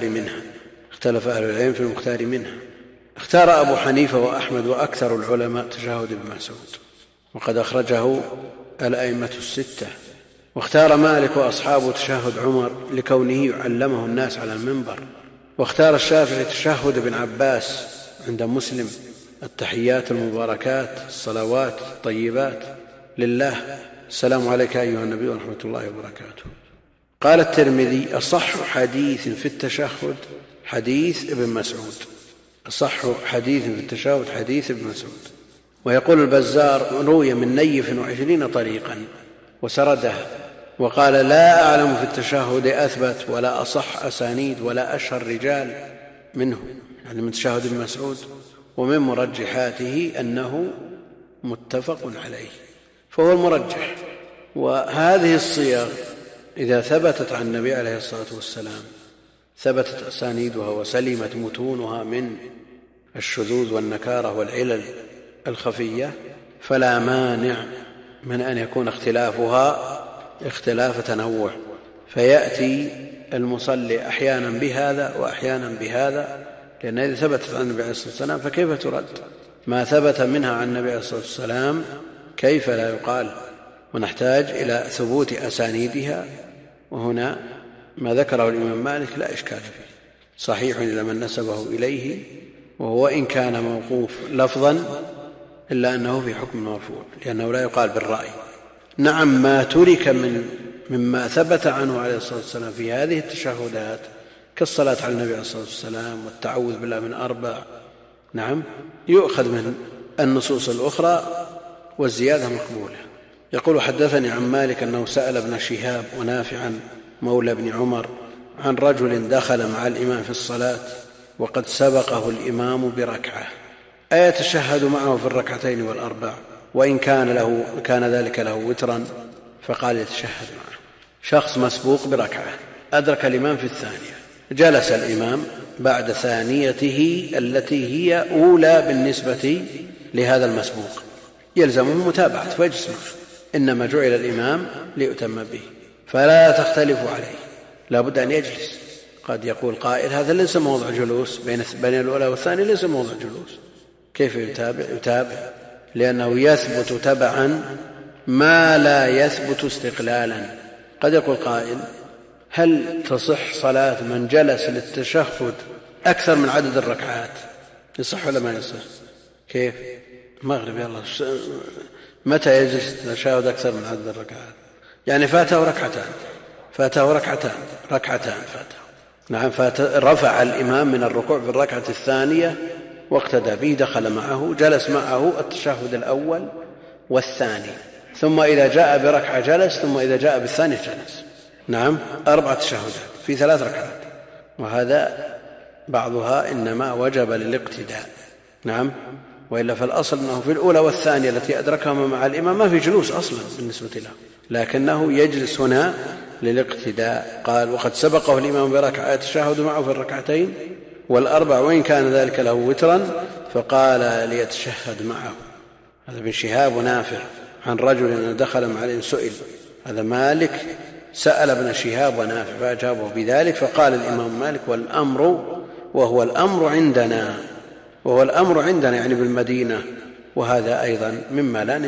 المختار منها. اختار أبو حنيفة وأحمد وأكثر العلماء تشهد ابن مسعود، وقد أخرجه الأئمة الستة. واختار مالك وأصحابه تشهد عمر لكونه يعلمه الناس على المنبر. واختار الشافعي تشهد ابن عباس عند مسلم التحيات المباركات الصلوات الطيبات لله، السلام عليك أيها النبي ورحمة الله وبركاته. قال الترمذي أصح حديث في التشهد حديث ابن مسعود، أصح حديث في التشهد حديث ابن مسعود. ويقول البزار روي من نيف 20 طريقا وسردها، وقال لا أعلم في التشهد أثبت ولا أصح أسانيد ولا أشهر رجال منه، يعني من تشهد ابن مسعود، ومن مرجحاته أنه متفق عليه، فهو المرجح. وهذه الصيغ إذا ثبتت عن النبي عليه الصلاة والسلام ثبتت أسانيدها وسلمت متونها من الشذوذ والنكارة والعلل الخفية، فلا مانع من أن يكون اختلافها اختلاف تنوع، فيأتي المصلي أحيانا بهذا وأحيانا بهذا، لأن إذا ثبتت عن النبي عليه الصلاة والسلام فكيف ترد؟ ما ثبت منها عن النبي عليه الصلاة والسلام كيف لا يقال، ونحتاج إلى ثبوت أسانيدها. وهنا ما ذكره الإمام مالك لا إشكال فيه، صحيح إلى من نسبه إليه، وهو إن كان موقوف لفظا إلا أنه في حكم مرفوع، لأنه لا يقال بالرأي. نعم، ما ترك مما ثبت عنه عليه الصلاة والسلام في هذه التشهدات كالصلاة على النبي عليه الصلاة والسلام والتعوذ بالله من 4، نعم، يؤخذ من النصوص الأخرى والزيادة مقبولة. يقول: حدثني عن مالك أنه سأل ابن شهاب ونافعا مولى ابن عمر عن رجل دخل مع الإمام في الصلاة وقد سبقه الإمام بركعة، أيتشهد معه في الركعتين والأربع؟ وإن كان ذلك له وترا؟ فقال: يتشهد معه. شخص مسبوق بركعة أدرك الإمام في الثانية، جلس الإمام بعد ثانيته التي هي أولى بالنسبة لهذا المسبوق، يلزمه متابعة فيجلس معه، إنما جعل الإمام ليؤتم به، فلا تختلفوا عليه، لا بد أن يجلس. قد يقول قائل: هذا ليس موضع جلوس، بين الأولى والثانية ليس موضع جلوس، كيف يتابع؟ لأنه يثبت تبعا ما لا يثبت استقلالا. قد يقول قائل: هل تصح صلاة من جلس للتشهد أكثر من عدد الركعات؟ يصح ولا ما يصح؟ كيف؟ مغرب يلا، متى يجلس التشهد أكثر من عدد الركعات؟ يعني فاته ركعتان فاته. نعم، رفع الإمام من الركوع في الركعة الثانية واقتدى به، دخل معه، جلس معه التشهد الأول والثاني، ثم إذا جاء بركعة جلس، ثم إذا جاء بالثانية جلس. نعم، 4 تشهدات في 3 ركعات، وهذا بعضها إنما وجب للاقتداء. نعم، وإلا فالأصل أنه في الأولى والثانية التي أدركهما مع الإمام ما في جلوس أصلا بالنسبة له، لكنه يجلس هنا للاقتداء. قال: وقد سبقه الإمام بركعة يتشهد معه في الركعتين والأربع وإن كان ذلك له وترا، فقال: ليتشهد معه. هذا ابن شهاب ونافع عن رجل دخل مع الإمام سئل، هذا مالك سأل ابن شهاب ونافع فأجابه بذلك، فقال الإمام مالك: وهو الأمر عندنا يعني بالمدينة، وهذا أيضا مما لا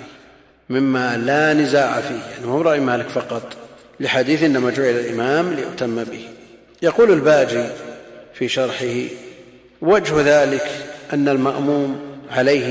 نزاع فيه، يعني هو رأي مالك فقط، لحديث إنما جعل الإمام ليؤتم به. يقول الباجي في شرحه: وجه ذلك أن المأموم عليه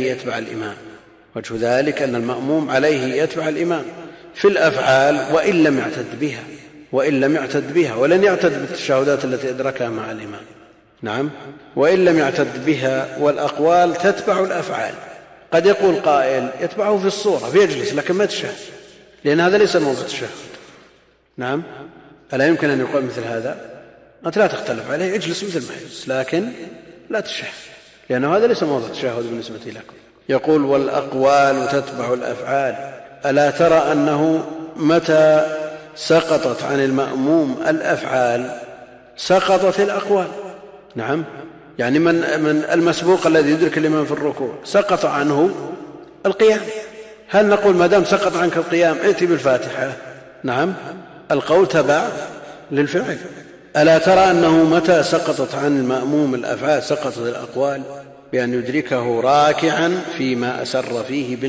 يتبع الإمام في الأفعال وإن لم يعتد بها ولن يعتد بالتشهدات التي أدركها مع الإمام. نعم، وإن لم يعتد بها، والأقوال تتبع الأفعال. قد يقول قائل: يتبعه في الصورة فيجلس لكن ما تشهد، لأن هذا ليس موضع التشهد. نعم، ألا يمكن أن يقول مثل هذا؟ أنت لا تختلف عليه، اجلس مثل ما يجلس لكن لا تشهد، لأنه هذا ليس موضع التشهد بالنسبة لكم. يقول: والأقوال تتبع الأفعال. ألا ترى أنه متى سقطت عن المأموم الأفعال سقطت الأقوال؟ نعم، يعني من المسبوق الذي يدرك الإمام في الركوع سقط عنه القيام، هل نقول ما دام سقط عنك القيام ائتي بالفاتحة؟ نعم، القول تبع للفعل. ألا ترى أنه متى سقطت عن المأموم الأفعال سقطت الأقوال؟ بأن يدركه راكعا فيما أسر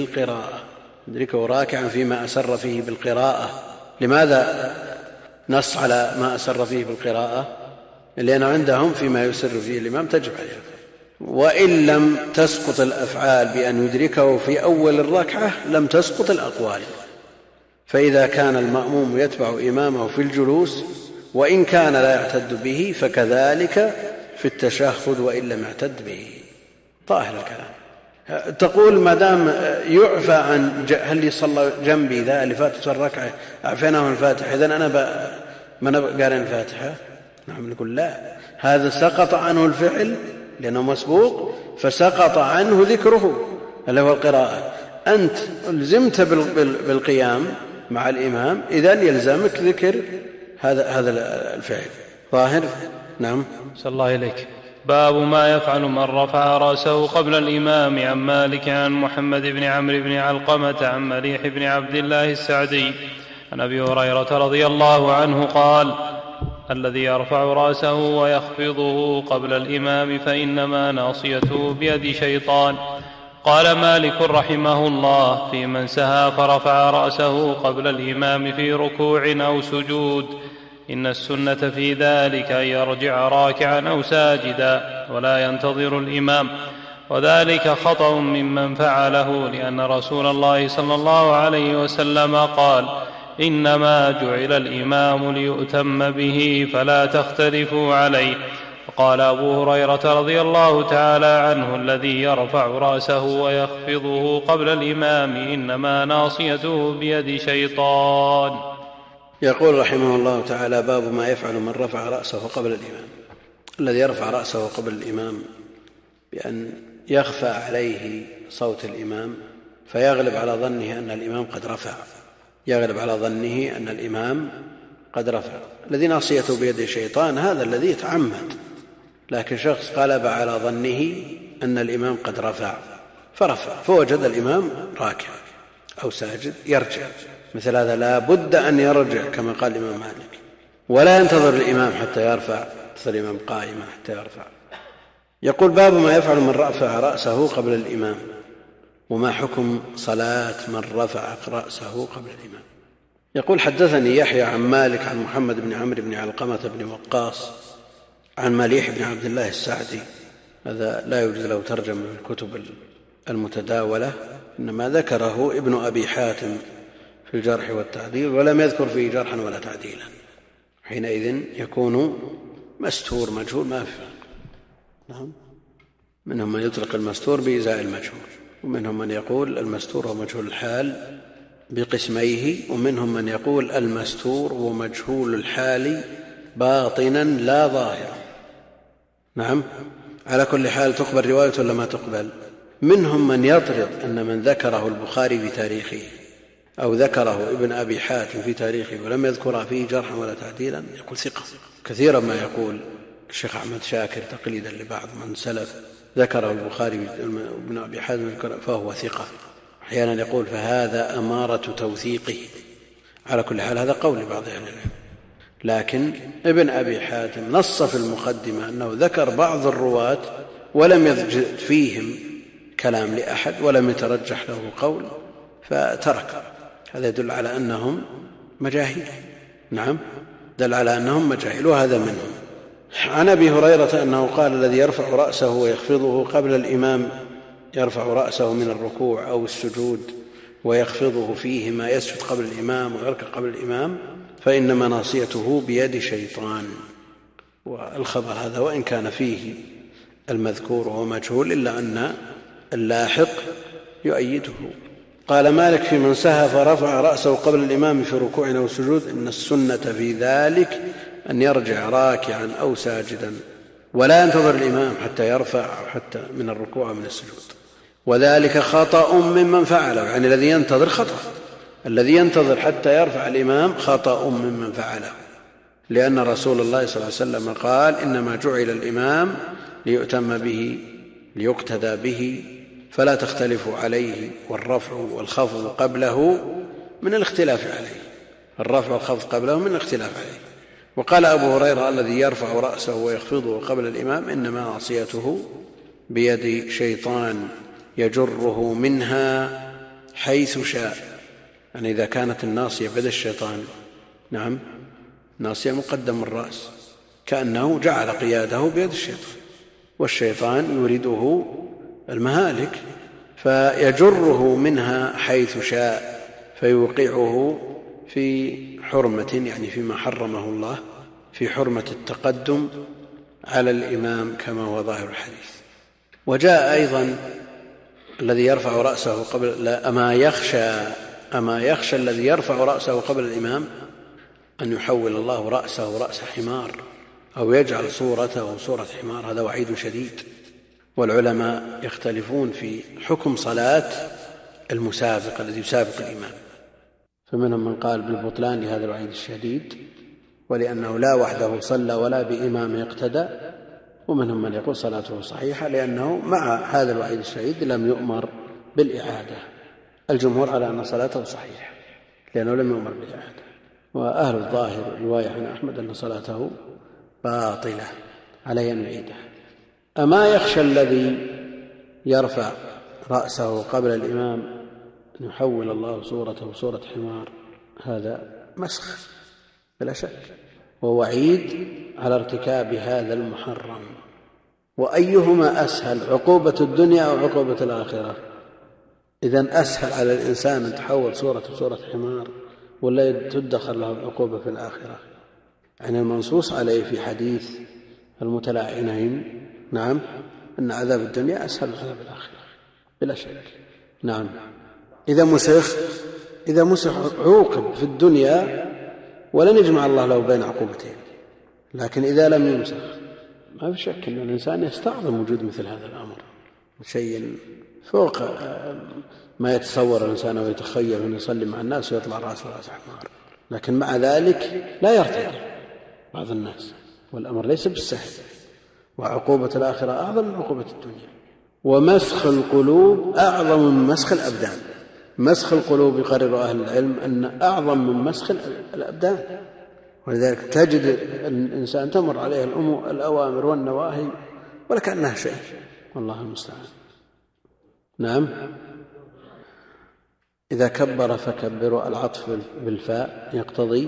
فيه بالقراءة. لماذا نص على ما أسر فيه بالقراءة؟ لأنه عندهم فيما يسر فيه الإمام تجب عليه. وإن لم تسقط الأفعال بأن يدركه في أول الركعة لم تسقط الأقوال. فإذا كان المأموم يتبع إمامه في الجلوس وإن كان لا يعتد به فكذلك في التشهد وإن لم يعتد به. طاهر الكلام. تقول ما دام يعفى عن هل صلى جنبي ذا اللي فاتت الركعة أعفيناه الفاتحة إذن أنا ما قارن الفاتحة؟ نعم، نقول لا، هذا سقط عنه الفعل لأنه مسبوق فسقط عنه ذكره اللي هو القراءة. أنت الزمت بالقيام مع الإمام إذن يلزمك ذكر هذا الفعل ظاهر. نعم، صلى الله إليك. باب ما يفعل من رفع رأسه قبل الإمام. عن مالك عن محمد بن عمرو بن علقمة عن مليح بن عبد الله السعدي عن أبي هريرة رضي الله عنه قال: الذي يرفع رأسه ويخفضه قبل الإمام فإنما ناصيته بيد شيطان قال مالك رحمه الله في من سهى فرفع رأسه قبل الإمام في ركوع أو سجود: إن السنة في ذلك أن يرجع راكعا أو ساجدا ولا ينتظر الإمام، وذلك خطأ ممن فعله، لأن رسول الله صلى الله عليه وسلم قال: إنما جعل الإمام ليؤتم به فلا تختلفوا عليه. وقال أبو هريرة رضي الله تعالى عنه: الذي يرفع رأسه ويخفضه قبل الإمام إنما ناصيته بيد شيطان. يقول رحمه الله تعالى: باب ما يفعل من رفع رأسه قبل الإمام. الذي يرفع رأسه قبل الإمام بأن يخفى عليه صوت الإمام فيغلب على ظنه أن الإمام قد رفع، يغلب على ظنه أن الإمام قد رفع. الذي ناصيته بيد شيطان هذا الذي يتعمد، لكن شخص غلب على ظنه أن الإمام قد رفع فرفع فوجد الإمام راكع أو ساجد يرجع، مثل هذا لا بد أن يرجع كما قال الإمام مالك، ولا ينتظر الإمام حتى يرفع، ينتظر الإمام قائما حتى يرفع. يقول: باب ما يفعل من رفع رأسه قبل الإمام، وما حكم صلاة من رفع رأسه قبل الإمام. يقول: حدثني يحيى عن مالك عن محمد بن عمرو بن علقمة بن وقاص عن مليح بن عبد الله السعدي، هذا لا يوجد له ترجمة من الكتب المتداولة، إنما ذكره ابن أبي حاتم في الجرح والتعديل، ولم يذكر فيه جرحا ولا تعديلا، حينئذ يكون مستور مجهول ما في فرق. نعم، منهم من يطلق المستور بإزاء المجهول، ومنهم من يقول المستور هو مجهول الحال بقسميه، ومنهم من يقول المستور هو مجهول الحال باطنا لا ظاهرا. نعم، على كل حال تقبل رواية ولا ما تقبل. منهم من يطرد أن من ذكره البخاري في تاريخه أو ذكره ابن أبي حاتم في تاريخه ولم يذكر فيه جرحا ولا تعديلا يقول ثقة. كثيرا ما يقول الشيخ أحمد شاكر تقليدا لبعض من سلف ذكره البخاري ابن أبي حاتم فهو ثقة، أحيانا يقول فهذا أمارة توثيقه. على كل حال هذا قول بعض أهل العلم، لكن ابن أبي حاتم نص في المقدمة أنه ذكر بعض الرواة ولم يجد فيهم كلام لأحد ولم يترجح له قول فترك. هذا يدل على أنهم مجاهيل. نعم، دل على أنهم مجاهيل، وهذا منهم. عن أبي هريرة أنه قال: الذي يرفع رأسه ويخفضه قبل الإمام، يرفع رأسه من الركوع أو السجود ويخفضه فيهما، يسجد قبل الإمام ويركع قبل الإمام، فإنما ناصيته بيد شيطان. والخبر هذا وإن كان فيه المذكور وهو مجهول إلا أن اللاحق يؤيده. قال مالك: في من سهى فرفع رأسه قبل الإمام في ركوع أو سجود: إن السنة في ذلك أن يرجع راكعا أو ساجدا ولا ينتظر الإمام حتى يرفع أو حتى من الركوع ومن السجود، وذلك خطأ ممن فعله. يعني الذي ينتظر خطأ، الذي ينتظر حتى يرفع الإمام خطأ ممن فعله، لأن رسول الله صلى الله عليه وسلم قال: إنما جعل الإمام ليؤتم به ليقتدى به فلا تختلفوا عليه. والرفع والخفض قبله من الاختلاف عليه، الرفع والخفض قبله من الاختلاف عليه. وقال أبو هريرة: الذي يرفع رأسه ويخفضه قبل الإمام إنما ناصيته بيد شيطان يجره منها حيث شاء. يعني إذا كانت الناصية بيد الشيطان، نعم، ناصية مقدم الرأس، كأنه جعل قياده بيد الشيطان، والشيطان يريده المهالك فيجره منها حيث شاء فيوقعه في حرمة، يعني فيما حرمه الله، في حرمة التقدم على الإمام كما هو ظاهر الحديث. وجاء أيضا: الذي يرفع رأسه قبل أما يخشى الذي يرفع رأسه قبل الإمام أن يحول الله رأسه رأس حمار أو يجعل صورته صورة حمار. هذا وعيد شديد. والعلماء يختلفون في حكم صلاة المسابق الذي يسابق الإمام، فمنهم من قال بالبطلان لهذا الوعيد الشديد ولأنه لا وحده صلى ولا بإمام يقتدى، ومنهم من يقول صلاته صحيحة لأنه مع هذا الوعيد الشديد لم يؤمر بالإعادة. الجمهور على أن صلاته صحيحة لأنه لم يؤمر بالإعادة، وأهل الظاهر رواية عن أحمد أن صلاته باطلة عليه أن يعيدها. أما يخشى الذي يرفع رأسه قبل الإمام أن يحول الله صورته صورة حمار، هذا مسخ بلا شك، ووعيد على ارتكاب هذا المحرم. وأيهما أسهل، عقوبة الدنيا أو عقوبة الآخرة؟ إذن أسهل على الإنسان أن تحول صورته صورة حمار ولا تدخل له العقوبة في الآخرة؟ يعني المنصوص عليه في حديث المتلاعنين نعم أن عذاب الدنيا أسهل من عذاب الآخرة بلا شك. نعم إذا مسخ عوقب في الدنيا ولن يجمع الله له بين عقوبتين، لكن إذا لم يمسخ ما في شك أن الإنسان يستعظم وجود مثل هذا الأمر، شيء فوق ما يتصور الإنسان ويتخيل أن يصلي مع الناس ويطلع رأس حمار، لكن مع ذلك لا يرتدع بعض الناس، والأمر ليس بالسهل. وعقوبة الآخرة أعظم من عقوبة الدنيا. ومسخ القلوب أعظم من مسخ الأبدان. مسخ القلوب يقرر أهل العلم أن أعظم من مسخ الأبدان، ولذلك تجد الإنسان تمر عليه الأوامر والنواهي ولكأنها شيء، والله المستعان. نعم إذا كبر فكبروا، العطف بالفاء يقتضي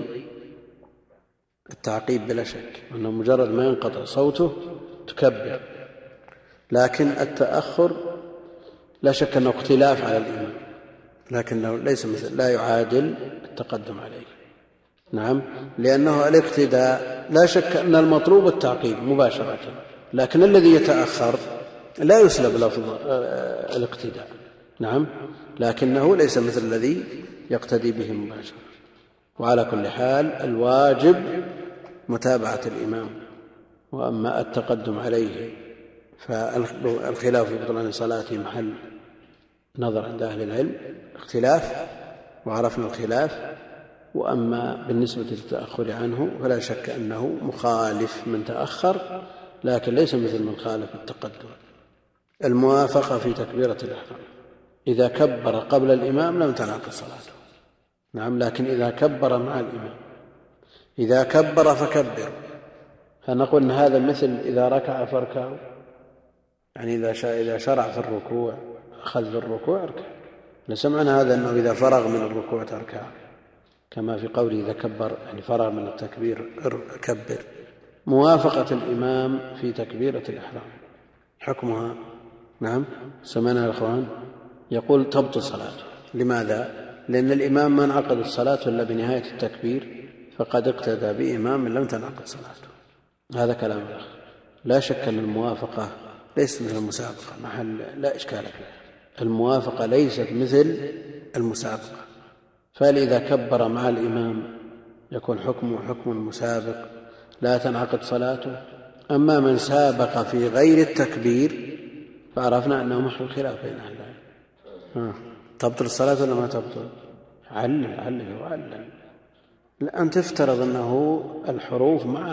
التعقيب بلا شك، أنه مجرد ما ينقطع صوته تكبر، لكن التأخر لا شك أنه اختلاف على الإمام، لكنه ليس مثل لا يعادل التقدم عليه. نعم لأنه الاقتداء لا شك أن المطلوب التعقيب مباشرة، لكن الذي يتأخر لا يسلب لفظ الاقتداء. نعم لكنه ليس مثل الذي يقتدي به مباشرة. وعلى كل حال الواجب متابعة الإمام، وأما التقدم عليه فالخلاف في بطلان صلاته محل نظر عند أهل العلم اختلاف، وعرفنا الخلاف. وأما بالنسبة للتأخر عنه فلا شك أنه مخالف من تأخر، لكن ليس مثل من خالف التقدم. الموافقة في تكبيرة الإحرام، إذا كبر قبل الإمام لم تنعقد صلاته. نعم لكن إذا كبر مع الإمام، إذا كبر فكبر، فنقول أن هذا مثل إذا ركع فاركعوا، يعني إذا شرع في الركوع أخذ في الركوع اركع، لسمعنا هذا أنه إذا فرغ من الركوع تركع، كما في قوله إذا كبر يعني فرغ من التكبير كبر. موافقة الإمام في تكبيرة الإحرام حكمها نعم سمعنا الأخوان يقول تبطل صلاته. لماذا؟ لأن الإمام ما انعقد الصلاة إلا بنهاية التكبير، فقد اقتدى بإمام لم تنعقد صلاته. هذا كلام الأخ. لا شك أن الموافقة ليست مثل المسابقة، محل لا إشكال فيها. الموافقة ليست مثل المسابقة، فإذا كبر مع الإمام يكون حكمه حكم المسابق لا تنعقد صلاته. أما من سابق في غير التكبير فعرفنا أنه محل خلاف بين أهل العلم. تبطل الصلاة ولا ما تبطل؟ علل الآن تفترض أنه الحروف مع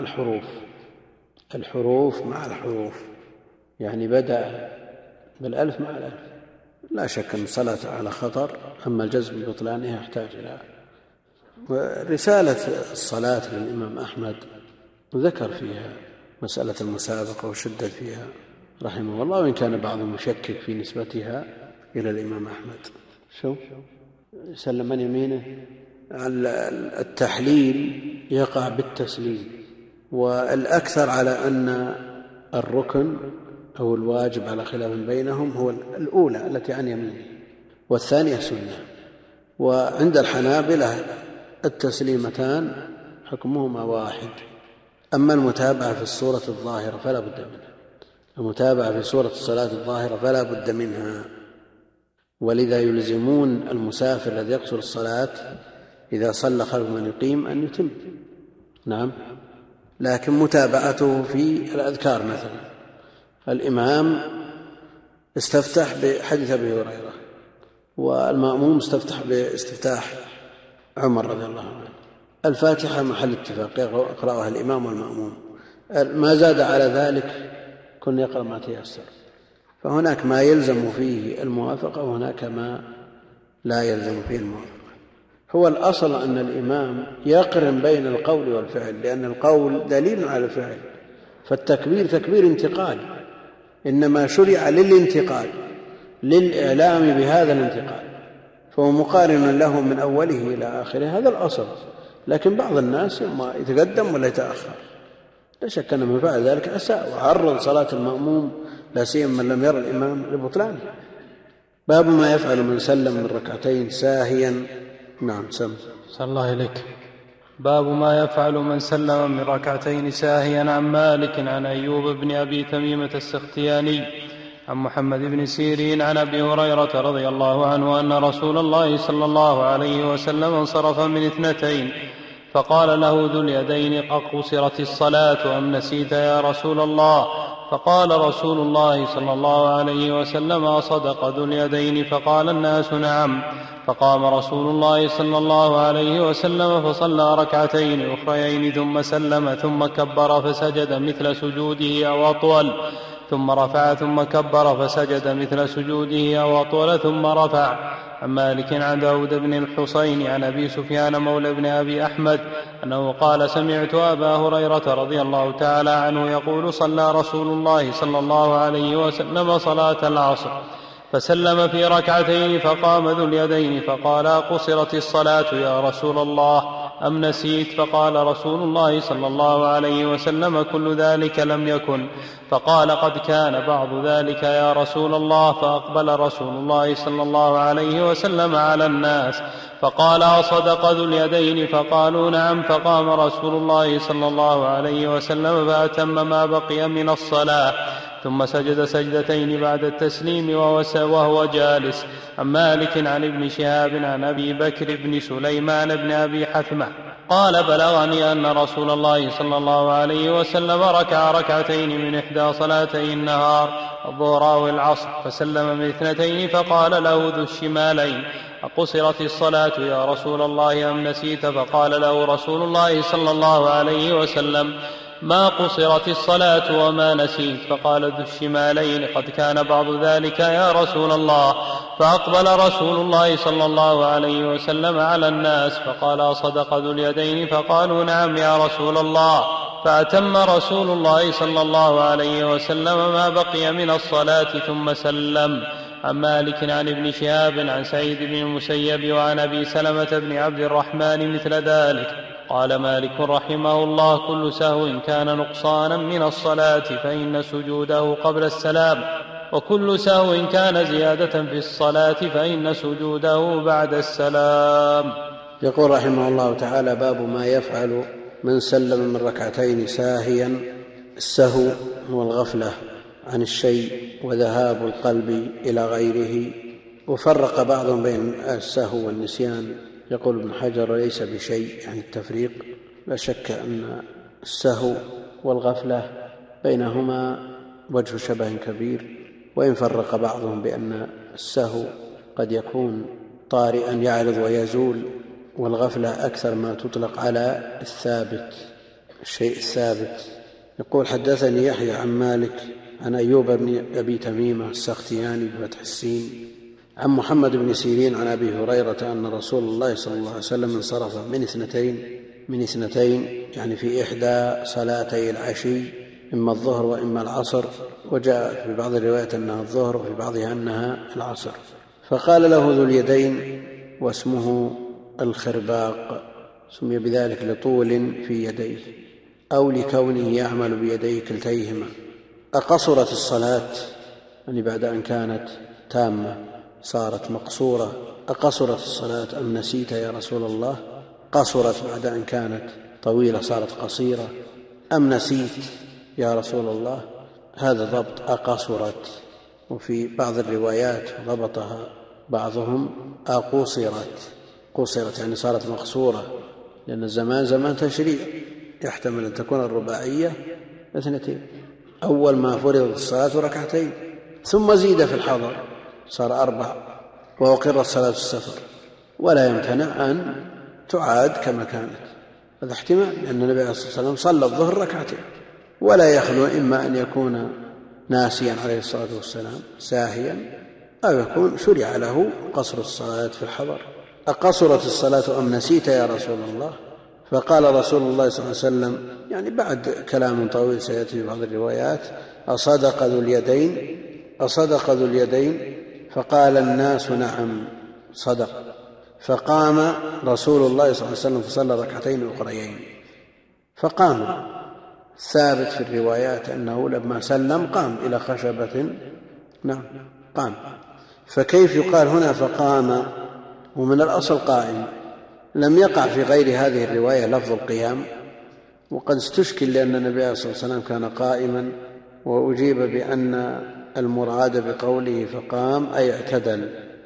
الحروف، يعني بدأ بالألف مع الألف، لا شك أن الصلاة على خطر. أما الجزم ببطلانها يحتاج إلى رسالة الصلاة للإمام أحمد، وذكر فيها مسألة المسابقة وشدد فيها رحمه الله، وإن كان بعضهم يشكك في نسبتها إلى الإمام أحمد. شو يسلم من يمينه؟ التحليل يقع بالتسليم، والأكثر على أن الركن أو الواجب على خلاف بينهم هو الأولى التي عن يمينه، والثانية سنة. وعند الحنابلة التسليمتان حكمهما واحد. أما المتابعة في الصورة الظاهرة فلا بد منها، المتابعة في صورة الصلاة الظاهرة فلا بد منها، ولذا يلزمون المسافر الذي يقصر الصلاة إذا صلى خلف من يقيم أن يتم. نعم لكن متابعته في الأذكار مثلا، الإمام استفتح بحديث أبي هريرة والمأموم استفتح باستفتاح عمر رضي الله عنه، الفاتحة محل اتفاق يقرأها الإمام والمأموم، ما زاد على ذلك كن يقرأ ما تيسر. فهناك ما يلزم فيه الموافقة وهناك ما لا يلزم فيه الموافقة. هو الأصل أن الإمام يقرن بين القول والفعل، لأن القول دليل على الفعل، فالتكبير تكبير انتقال، إنما شرع للانتقال، للإعلام بهذا الانتقال، فهو مقارن له من أوله إلى آخره، هذا الأصل. لكن بعض الناس ما يتقدم ولا يتأخر، لا شك أن من فعل ذلك أساء وعرض صلاة المأموم لا سيما من لم يرى الإمام لبطلانه. باب ما يفعل من سلم من ركعتين ساهيا. نعم سم. صلى الله إليك. باب ما يفعل من سلم من ركعتين ساهيا. عن مالك عن أيوب بن أبي تميمة السختياني عن محمد بن سيرين عن أبي هريرة رضي الله عنه أن رسول الله صلى الله عليه وسلم انصرف من 2 فقال له ذو اليدين أقصرت الصلاة أم نسيت يا رسول الله؟ فقال رسول الله صلى الله عليه وسلم أصدق ذو اليدين؟ فقال الناس نعم. فقام رسول الله صلى الله عليه وسلم فصلى 2 ركعتين أخريين ثم سلم ثم كبر فسجد مثل سجوده أو أطول، ثم رفع ثم كبر فسجد مثل سجوده أو أطول ثم رفع. عن مالك عن داود بن الحصين عن أبي سفيان مولى بن أبي أحمد أنه قال سمعت أبا هريرة رضي الله تعالى عنه يقول صلى رسول الله صلى الله عليه وسلم صلاة العصر فسلم في 2 ركعتين فقام ذو اليدين فقال قصرت الصلاة يا رسول الله أم نسيت؟ فقال رسول الله صلى الله عليه وسلم كل ذلك لم يكن. فقال قد كان بعض ذلك يا رسول الله. فأقبل رسول الله صلى الله عليه وسلم على الناس فقال أصدق ذو اليدين؟ فقالوا نعم. فقام رسول الله صلى الله عليه وسلم فأتم ما بقي من الصلاة ثم سجد سجدتين بعد التسليم وهو جالس. عن مالك عن ابن شهاب عن أبي بكر بن سليمان بن أبي حثمة قال بلغني أن رسول الله صلى الله عليه وسلم ركع 2 ركعتين من إحدى صلاتي النهار الظهر أو العصر فسلم من 2 فقال له ذو الشمالين أقصرت الصلاة يا رسول الله أم نسيت؟ فقال له رسول الله صلى الله عليه وسلم ما قصرت الصلاة وما نسيت. فقال ذو الشمالين قد كان بعض ذلك يا رسول الله. فأقبل رسول الله صلى الله عليه وسلم على الناس فقال صدق ذو اليدين؟ فقالوا نعم يا رسول الله. فأتم رسول الله صلى الله عليه وسلم ما بقي من الصلاة ثم سلم. عن مالك عن ابن شهاب عن سعيد بن المسيب وعن أبي سلمة بن عبد الرحمن مثل ذلك. قال مالك رحمه الله كل سهو كان نقصانا من الصلاة فإن سجوده قبل السلام، وكل سهو كان زيادة في الصلاة فإن سجوده بعد السلام. يقول رحمه الله تعالى باب ما يفعل من سلم من 2 ركعتين ساهيا. السهو هو الغفلة عن الشيء وذهاب القلب إلى غيره، وفرق بعضهم بين السهو والنسيان. يقول ابن حجر ليس بشيء، يعني التفريق. لا شك أن السهو والغفلة بينهما وجه شبه كبير، وإن فرق بعضهم بأن السهو قد يكون طارئا يعرض ويزول، والغفلة أكثر ما تطلق على الثابت، الشيء الثابت. يقول حدثني يحيى عن مالك عن أيوب بن أبي تميمة السختياني بفتح السين عن محمد بن سيرين عن أبي هريرة أن رسول الله صلى الله عليه وسلم انصرف من 2 يعني في 1 صلاتي العشي، إما الظهر وإما العصر، وجاء في بعض الروايات أنها الظهر وفي بعضها أنها العصر. فقال له ذو اليدين واسمه الخرباق، سمي بذلك لطول في يديه أو لكونه يعمل بيديه كلتيهما. أقصرت الصلاة؟ يعني بعد أن كانت تامة صارت مقصورة. أقصرت الصلاة أم نسيت يا رسول الله؟ قصرت بعد أن كانت طويلة صارت قصيرة. أم نسيت يا رسول الله؟ هذا ضبط أقصرت. وفي بعض الروايات ضبطها بعضهم قصرت يعني صارت مقصورة، لأن الزمان زمان تشريع، يحتمل أن تكون الرباعية 2. أول ما فرضت الصلاة 2 ركعتين، ثم زيد في الحضر صار 4، وأقرت صلاة السفر، ولا يمتنع أن تعاد كما كانت. هذا احتمال، لأن النبي عليه الصلاة والسلام صلى الظهر 2 ركعتين، ولا يخلو إما أن يكون ناسيا عليه الصلاة والسلام ساهيا، أو يكون شرع له قصر الصلاة في الحضر. أقصرت الصلاة أم نسيت يا رسول الله؟ فقال رسول الله صلى الله عليه وسلم، يعني بعد كلام طويل سيأتي في بعض الروايات، أصدق ذو اليدين؟ فقال الناس نعم صدق. فقام رسول الله صلى الله عليه وسلم فصلى ركعتين أخريين. فقام، ثابت في الروايات أنه لما سلم قام إلى خشبة، نعم قام. فكيف يقال هنا فقام ومن الأصل قائم؟ لم يقع في غير هذه الرواية لفظ القيام، وقد استشكل لأن النبي صلى الله عليه وسلم كان قائما، وأجيب بأن المراد بقوله فقام أي اعتدل،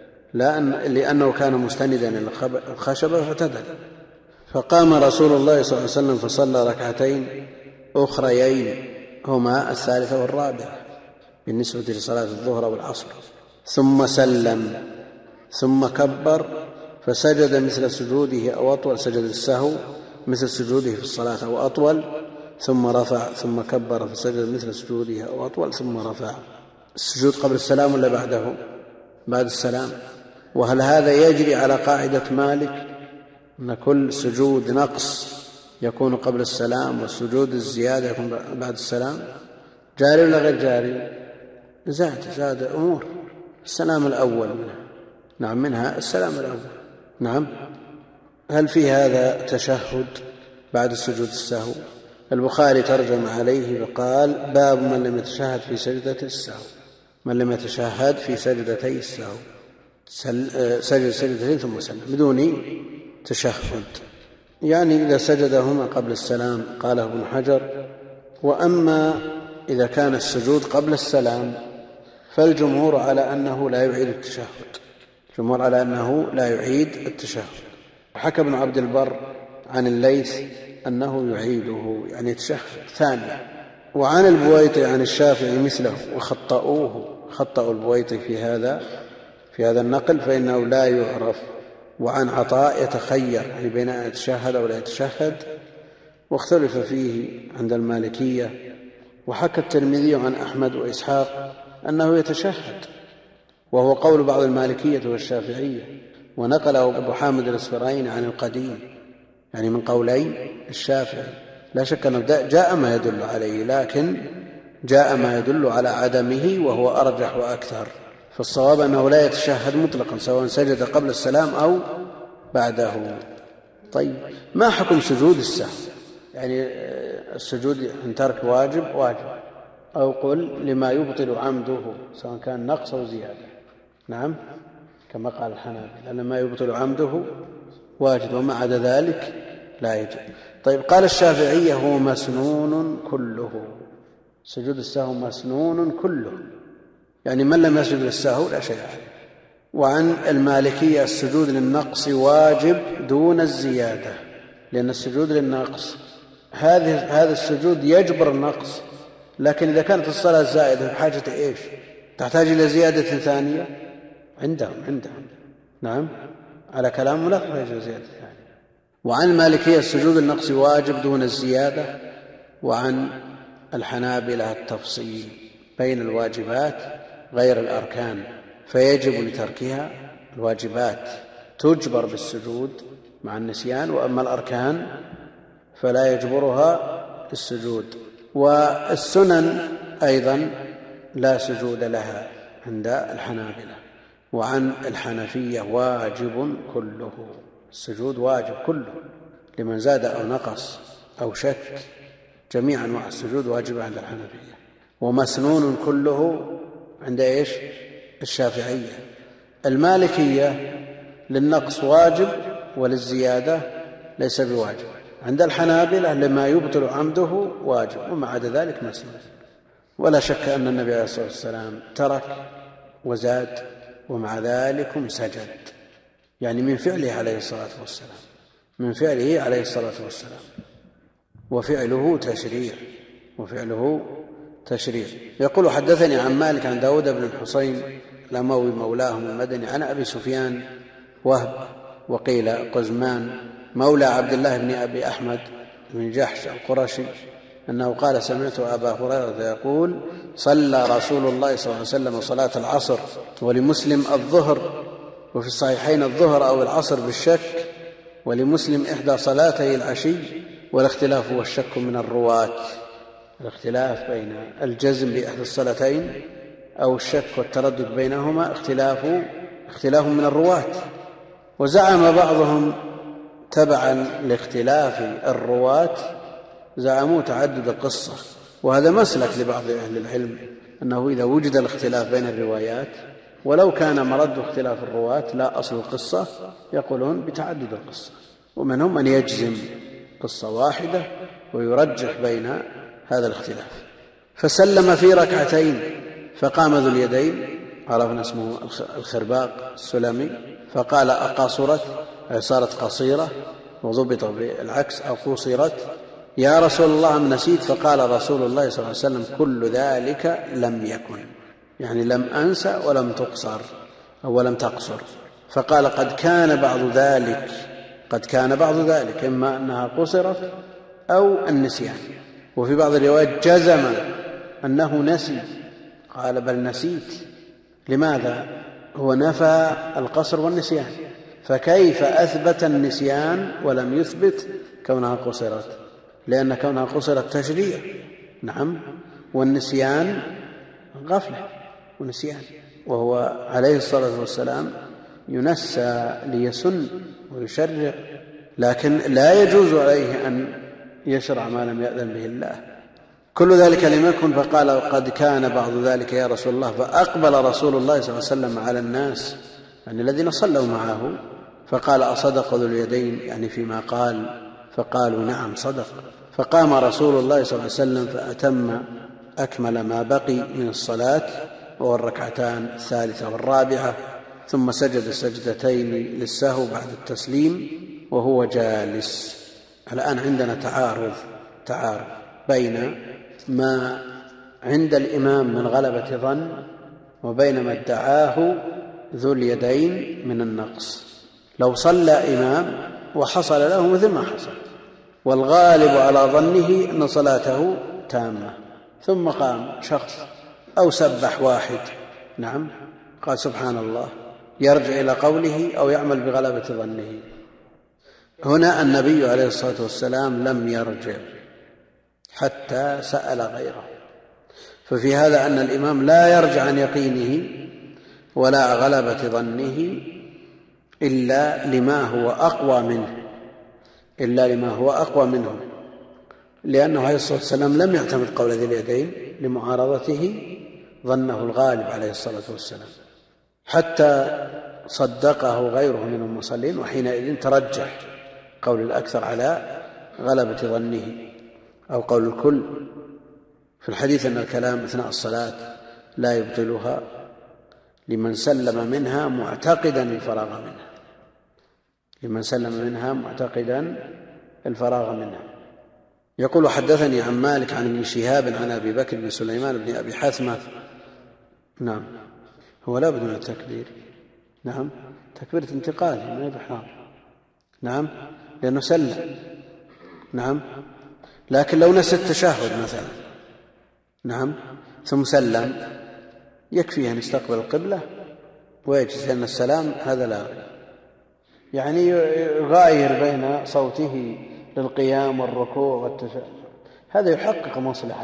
لأنه كان مستندا إلى الخشبة فاعتدل. فقام رسول الله صلى الله عليه وسلم فصلى ركعتين أخريين هما الثالثة والرابعة بالنسبة لصلاة الظهر والعصر، ثم سلم ثم كبر فسجد مثل سجوده أو أطول، سجد السهو مثل سجوده في الصلاة أو أطول، ثم رفع ثم كبر فسجد مثل سجوده أو أطول ثم رفع. السجود قبل السلام ولا بعده؟ بعد السلام. وهل هذا يجري على قاعدة مالك أن كل سجود نقص يكون قبل السلام والسجود الزيادة يكون بعد السلام؟ جاري ولا غير جاري؟ زاد أمور. السلام الأول منها، نعم منها السلام الأول، نعم. هل في هذا تشهد بعد السجود السهو؟ البخاري ترجم عليه فقال باب من لم يتشهد في سجدة السهو، من لم يتشهد في سجدتي السهو، سجد سجدتين ثم سلم بدون تشهد، يعني إذا سجدهما قبل السلام قاله ابن حجر. وأما إذا كان السجود قبل السلام فالجمهور على أنه لا يعيد التشهد، الجمهور على أنه لا يعيد التشهد. حكى ابن عبد البر عن الليث أنه يعيده، يعني يتشهد ثانيا. وعن البويطي عن الشافعي مثله خطأوا البويطي في هذا النقل فإنه لا يعرف. وعن عطاء يتخير، يعني بين أن يتشهد أو لا يتشهد، واختلف فيه عند المالكية. وحكى الترمذي عن أحمد وإسحاق أنه يتشهد، وهو قول بعض المالكية والشافعية. ونقله أبو حامد الإصفرايني عن القديم، يعني من قولي الشافعي. لا شك أنه جاء ما يدل عليه، لكن جاء ما يدل على عدمه وهو أرجح وأكثر. فالصواب أنه لا يتشهد مطلقا سواء سجد قبل السلام أو بعده. طيب، ما حكم سجود السهو؟ يعني السجود إن ترك واجب، أو قل لما يبطل عمده سواء كان نقص أو زيادة، نعم كما قال الحنابلة، لأن ما يبطل عمده واجب وما عدا ذلك لا يجب. طيب، قال الشافعية هو مسنون كله، سجود السهو مسنون كله، يعني من لم يسجد للسهو لا شيء عليه. وعن المالكية السجود للنقص واجب دون الزيادة، لأن السجود للنقص هذا السجود يجبر النقص، لكن إذا كانت الصلاة زائدة بحاجة إيش؟ تحتاج إلى زيادة ثانية عندهم نعم على كلام لا تحتاج إلى زيادة ثانية. وعن المالكية السجود للنقص واجب دون الزيادة. وعن الحنابلة التفصيل بين الواجبات غير الأركان، فيجب لتركها. الواجبات تجبر بالسجود مع النسيان، وأما الأركان فلا يجبرها السجود. والسنن أيضا لا سجود لها عند الحنابلة. وعن الحنفية واجب كله، السجود واجب كله لمن زاد أو نقص أو شك، جميع أنواع السجود واجب عند الحنفية. ومسنون كله عند إيش؟ الشافعية. المالكية للنقص واجب وللزيادة ليس بواجب. عند الحنابلة لما يبطل عمده واجب وما عدا ذلك مسنون. ولا شك أن النبي عليه الصلاة والسلام ترك وزاد ومع ذلك سجد، يعني من فعله عليه الصلاة والسلام، وفعله تشريع. يقول حدثني عن مالك عن داود بن الحصين الأموي مولاهم المدني عن أبي سفيان وهب وقيل قزمان مولى عبد الله بن أبي أحمد بن جحش القرشي أنه قال سمعت أبا هريرة يقول صلى رسول الله صلى الله عليه وسلم صلاة العصر، ولمسلم الظهر، وفي الصحيحين الظهر أو العصر بالشك، ولمسلم إحدى صلاتي العشي، والاختلاف والشك من الرواة، الاختلاف بين الجزم بإحدى الصلاتين أو الشك والتردد بينهما اختلاف من الرواة. وزعم بعضهم تبعا لاختلاف الرواة زعموا تعدد القصة، وهذا مسلك لبعض أهل العلم، أنه إذا وجد الاختلاف بين الروايات ولو كان مرد اختلاف الرواة لا أصل القصة يقولون بتعدد القصة. ومنهم من يجزم قصة واحدة ويرجح بين هذا الاختلاف. فسلم في ركعتين فقام ذو اليدين، عرفنا اسمه الخرباق السلمي، فقال أقصرت، صارت قصيرة وضبط بالعكس أو قصرت، يا رسول الله أم نسيت؟ فقال رسول الله صلى الله عليه وسلم كل ذلك لم يكن، يعني لم أنسى ولم تقصر أو لم تقصر. فقال قد كان بعض ذلك إما أنها قصرت أو النسيان. وفي بعض الروايات جزم أنه نسي، قال بل نسيت. لماذا؟ هو نفى القصر والنسيان، فكيف أثبت النسيان ولم يثبت كونها قصرت؟ لأن كونها قصرت تشريع، نعم، والنسيان غفلة ونسيان. وهو عليه الصلاة والسلام ينسى ليسن ويشرع، لكن لا يجوز عليه أن يشرع ما لم يأذن به الله. كل ذلك لم يكن. فقال قد كان بعض ذلك يا رسول الله. فأقبل رسول الله صلى الله عليه وسلم على الناس يعني الذين صلوا معه فقال أصدق ذو اليدين، يعني فيما قال؟ فقالوا نعم صدق. فقام رسول الله صلى الله عليه وسلم فأتم أكمل ما بقي من الصلاة وهو الركعتان الثالثة والرابعة، ثم سجد سجدتين للسهو بعد التسليم وهو جالس. الآن عندنا تعارض بين ما عند الإمام من غلبة ظن وبين ما ادعاه ذو اليدين من النقص. لو صلى إمام وحصل له مثل ما حصل والغالب على ظنه أن صلاته تامة، ثم قام شخص أو سبح واحد، نعم، قال سبحان الله، يرجع إلى قوله أو يعمل بغلبة ظنه. هنا النبي عليه الصلاة والسلام لم يرجع حتى سأل غيره، ففي هذا أن الإمام لا يرجع عن يقينه ولا غلبة ظنه إلا لما هو أقوى منه، لأنه عليه الصلاة والسلام لم يعتمد قول ذي اليدين لمعارضته ظنه الغالب عليه الصلاة والسلام حتى صدقه غيره من المصلين، وحينئذ ترجح قول الأكثر على غلبة ظنه أو قول الكل. في الحديث أن الكلام أثناء الصلاة لا يبطلها لمن سلم منها معتقدا الفراغ منها. يقول حدثني عن مالك عن ابن شهاب عن أبي بكر بن سليمان بن أبي حثمة، نعم، هو لا بد من التكبير، نعم، تكبيرة انتقال ما بإحرام، نعم، لأنه سلم، نعم، لكن لو نسى التشهد مثلا، نعم، ثم سلم يكفي أن يستقبل القبلة ويجلس، لأن السلام هذا لا يعني يغاير بين صوته للقيام والركوع والتشهد، هذا يحقق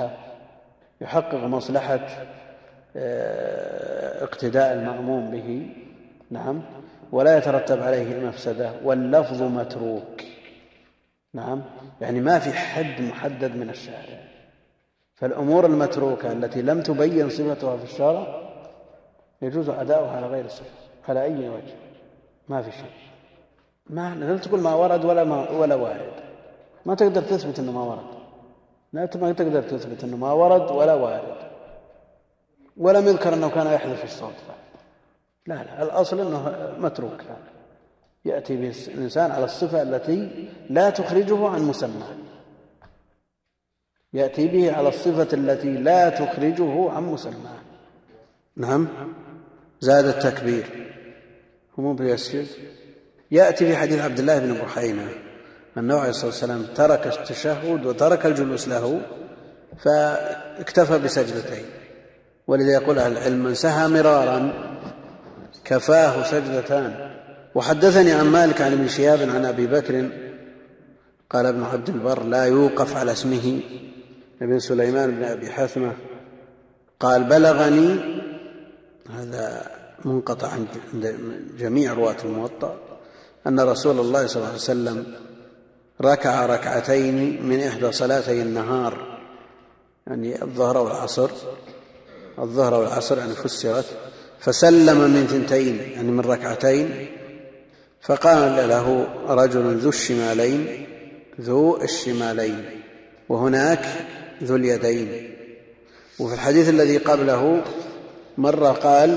مصلحة اقتداء المأموم به، نعم، ولا يترتب عليه المفسدة. واللفظ متروك، نعم، يعني ما في حد محدد من الشارع، فالأمور المتروكة التي لم تبين صفتها في الشارع يجوز أداؤها على غير الصفة على أي وجه، ما في شيء، ما تقول ما ورد ولا وارد، ما تقدر تثبت أنه ما ورد، ما تقدر تثبت أنه ما ورد ولا وارد، ولم يذكر أنه كان يحذف الصوت، لا، الأصل أنه متروك، يأتي به الإنسان على الصفة التي لا تخرجه عن مسمى، يأتي به على الصفة التي لا تخرجه عن مسمى، نعم. زاد التكبير هم بيسجد. يأتي في حديث عبد الله بن بحينة أنه عليه الصلاة والسلام ترك التشهد وترك الجلوس له فاكتفى بسجدتين، ولذا يقول أهل العلم من سهى مرارا كفاه سجدتان. وحدثني عن مالك عن ابن شهاب عن أبي بكر قال ابن عبد البر لا يوقف على اسمه ابن سليمان بن أبي حثمة قال بلغني هذا منقطع عند جميع رواة الموطأ أن رسول الله صلى الله عليه وسلم ركع ركعتين من إحدى صلاتي النهار، يعني الظهر والعصر يعني فسرت، فسلم من 2 يعني من ركعتين، فقال له رجل ذو الشمالين وهناك ذو اليدين. وفي الحديث الذي قبله مرة قال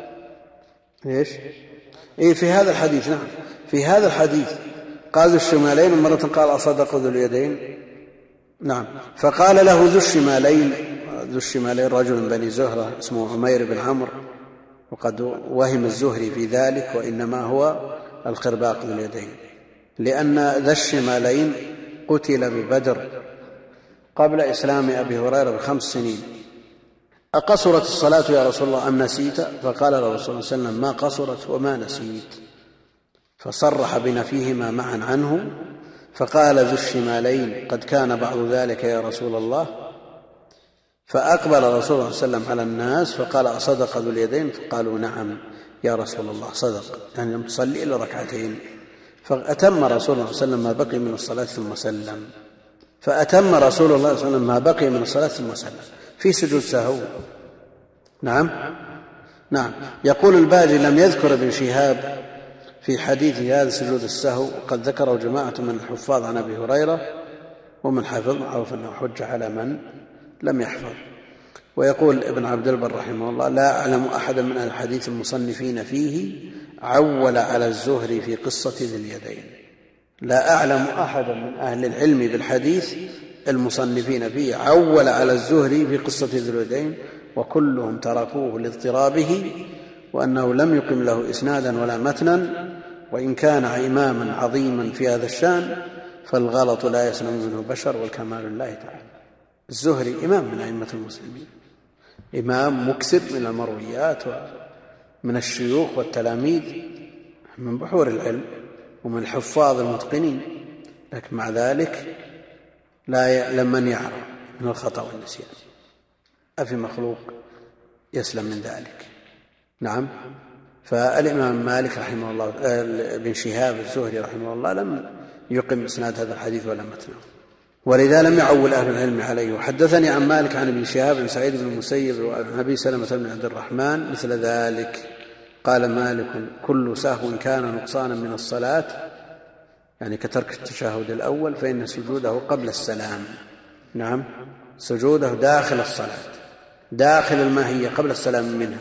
ايش؟ في هذا الحديث، نعم في هذا الحديث قال ذو الشمالين، ومرة قال أصدق ذو اليدين، نعم. فقال له ذو الشمالين رجل من بني زهرة اسمه عمير بن عمرو، وقد وهم الزهري في ذلك، وإنما هو القرباق ذو اليدين، لأن ذا الشمالين قتل ببدر قبل إسلام أبي هريرة ب5 سنين. أقصرت الصلاة يا رسول الله أم نسيت؟ فقال له رسول الله صلى الله عليه وسلم ما قصرت وما نسيت، فصرح بنفيهما معا عنه. فقال ذو الشمالين قد كان بعض ذلك يا رسول الله. فأقبل رسول الله صلى الله عليه وسلم على الناس فقال أصدق ذو اليدين؟ فقالوا نعم يا رسول الله صدق، يعني لم تصلي إلا ركعتين. فأتم رسول الله صلى الله عليه وسلم ما بقي من الصلاة ثم سلم. فأتم رسول الله صلى الله عليه وسلم ما بقي من الصلاة ثم سلم في سجود سهو. نعم. يقول الباجي لم يذكر ابن شهاب في حديث هذا سجود السهو، قد ذكره جماعة من الحفاظ عن أبي هريرة، ومن حفظ عرف أنه حج على من لم يحفظ. ويقول ابن عبد البر رحمه الله لا أعلم أحدا من أهل الحديث المصنفين فيه عول على الزهري في قصة ذي اليدين. لا أعلم أحدا من أهل العلم بالحديث المصنفين فيه عول على الزهري في قصة ذي اليدين، وكلهم تركوه لاضطرابه، وأنه لم يقم له إسنادا ولا متنا، وإن كان إماما عظيما في هذا الشأن فالغلط لا يسلم منه بشر، والكمال لله تعالى. الزهري إمام من أئمة المسلمين، إمام مكثر من المرويات ومن الشيوخ والتلاميذ، من بحور العلم ومن الحفاظ المتقنين، لكن مع ذلك لمن يعرف من الخطأ والنسيان. أفي مخلوق يسلم من ذلك؟ نعم. فالإمام مالك رحمه الله ابن شهاب الزهري رحمه الله لم يقم إسناد هذا الحديث ولا متنه، ولذا لم يعول أهل العلم عليه. وحدثني عن مالك عن ابن شهاب بن سعيد بن المسيب وعن أبي سلمة بن عبد الرحمن مثل ذلك. قال مالك كل سهو كان نقصانا من الصلاة، يعني كترك التشهد الأول، فإن سجوده قبل السلام. نعم، سجوده داخل الصلاة، داخل الماهية قبل السلام منها،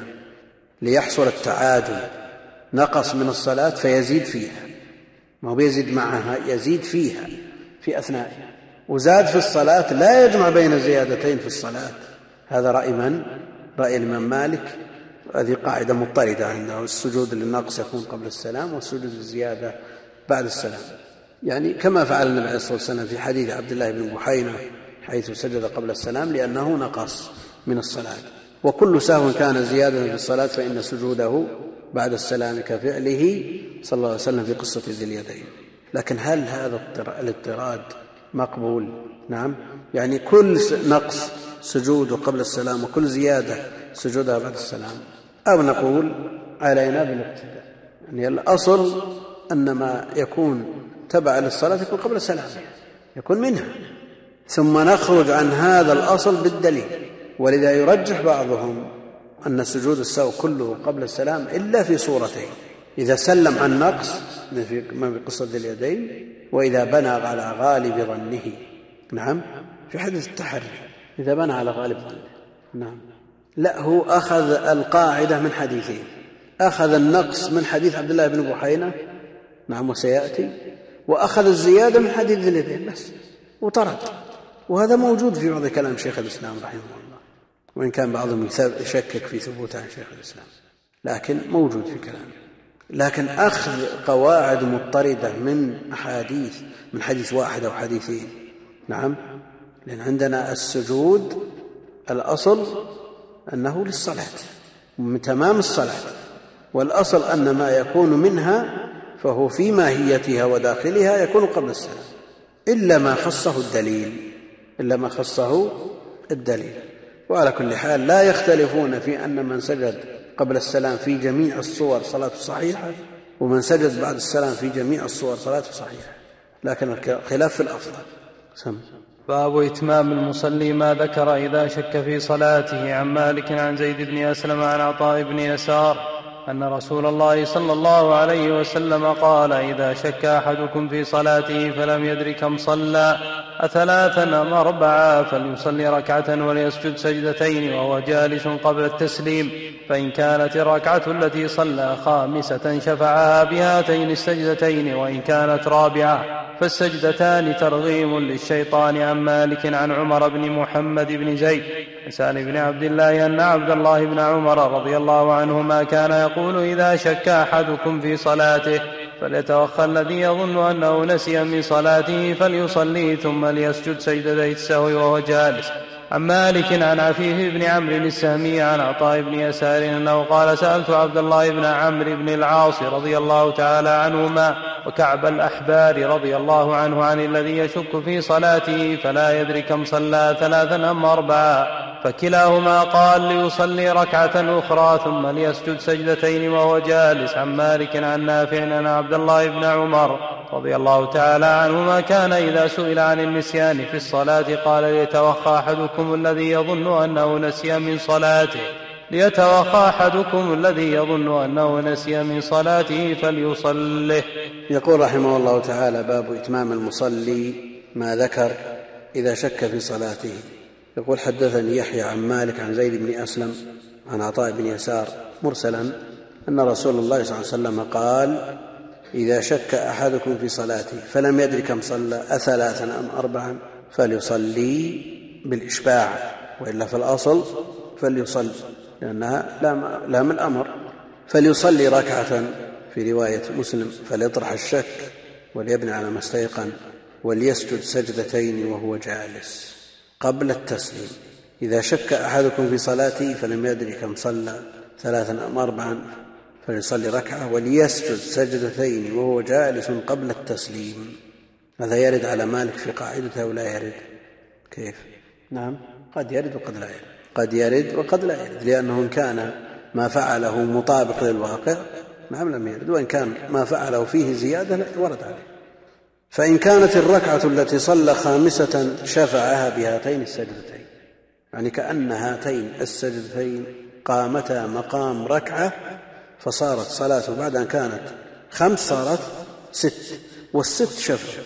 ليحصل التعادل. نقص من الصلاة فيزيد فيها، ما هو بيزيد معها، يزيد فيها في أثنائها. وزاد في الصلاة لا يجمع بين الزيادتين في الصلاة. هذا رأي من؟ رأي الإمام مالك. هذه قاعدة مضطردة عنده، السجود للنقص يكون قبل السلام، والسجود للزيادة بعد السلام، يعني كما فعل النبي عليه الصلاة والسلام في حديث عبد الله بن بحينة حيث سجد قبل السلام لأنه نقص من الصلاة. وكل سهو كان زيادة في الصلاة فإن سجوده بعد السلام كفعله صلى الله عليه وسلم في قصة ذي اليدين. لكن هل هذا الاضطراد مقبول؟ نعم، يعني كل نقص سجوده قبل السلام وكل زيادة سجودها بعد السلام، أو نقول علينا بالاقتداء، يعني الأصل أن ما يكون تبع للصلاة يكون قبل السلام، يكون منها، ثم نخرج عن هذا الأصل بالدليل. ولذا يرجح بعضهم أن سجود السهو كله قبل السلام إلا في صورتين: إذا سلم عن نقص ما في قصة ذي اليدين، وإذا بنى على غالب ظنه. نعم، في حديث التحري إذا بنى على غالب ظنه. نعم، لا، هو أخذ القاعدة من حديثين، أخذ النقص من حديث عبد الله بن بحينة، نعم وسيأتي، وأخذ الزيادة من حديث ذي اليدين بس، وطرد. وهذا موجود في بعض كلام شيخ الإسلام رحمه الله، وإن كان بعضهم يشكك في ثبوت عن شيخ الإسلام، لكن موجود في كلامه. لكن أخذ قواعد مضطردة من أحاديث، من حديث واحد أو حديثين، نعم، لأن عندنا السجود الأصل أنه للصلاة من تمام الصلاة، والأصل أن ما يكون منها فهو في ماهيتها وداخلها يكون قبل السلام، إلا ما خصه الدليل. وعلى كل حال لا يختلفون في أن من سجد قبل السلام في جميع الصور صلاته صحيحة، ومن سجد بعد السلام في جميع الصور صلاته صحيحة، لكن الخلاف في الأفضل. باب إتمام المصلي ما ذكر إذا شك في صلاته. عن مالك عن زيد بن أسلم عن عطاء بن يسار أن رسول الله صلى الله عليه وسلم قال: إذا شك أحدكم في صلاته فلم يدر كم صلى أثلاثا أم أربعا فليصلي ركعة وليسجد سجدتين وهو جالس قبل التسليم، فإن كانت الركعة التي صلى خامسة شفعها بهاتين السجدتين، وإن كانت رابعة فالسجدتان ترغيم للشيطان. عن مالك عن عمر بن محمد بن زيد سالم بن عبد الله أن عبد الله بن عمر رضي الله عنهما كان يقول: إذا شك أحدكم في صلاته فليتوخى الذي يظن أنه نسي من صلاته فليصلي ثم ليسجد سجدتي السهو وهو جالس. عن مالك عن عفيف بن عمرو السهمي عن عطاء بن يسار أنه قال: سألت عبد الله بن عمرو بن العاص رضي الله تعالى عنهما وكعب الأحبار رضي الله عنه عن الذي يشك في صلاته فلا يدري كم صلى ثلاثا أم أربعا، فكلاهما قال: ليصلي ركعة أخرى ثم ليسجد سجدتين وهو جالس. عن مالك عن نافع أن عبد الله بن عمر رضي الله تعالى عنهما كان إذا سئل عن النسيان في الصلاة قال: ليتوخى أحدكم الذي يظن أنه نسي من صلاته فليصله. يقول رحمه الله تعالى: باب إتمام المصلي ما ذكر إذا شك في صلاته. يقول: حدثني يحيى عن مالك عن زيد بن أسلم عن عطاء بن يسار مرسلا أن رسول الله صلى الله عليه وسلم قال: إذا شك أحدكم في صلاته فلم يدري كم صلى أثلاثا أم أربعا فليصلي بالإشباع، وإلا في الأصل فليصلي لأنها لام الأمر. فليصلي ركعة في رواية مسلم، فليطرح الشك وليبني على ما استيقن، وليسجد سجدتين وهو جالس قبل التسليم. إذا شك أحدكم في صلاته فلم يدري كم صلى ثلاثا أم أربعا فليصلي ركعة وليسجد سجدتين وهو جالس قبل التسليم. هذا يرد على مالك في قاعدته ولا يرد؟ كيف؟ نعم، قد يرد وقد لا يرد، قد يرد وقد لا يرد، لأنه إن كان ما فعله مطابق للواقع نعم لم يرد، وإن كان ما فعله فيه زيادة ورد عليه. فإن كانت الركعة التي صلى خامسة شفعها بهاتين السجدتين، يعني كأن هاتين السجدتين قامتا مقام ركعة، فصارت صلاته بعد أن كانت 5 صارت 6، والست شفع.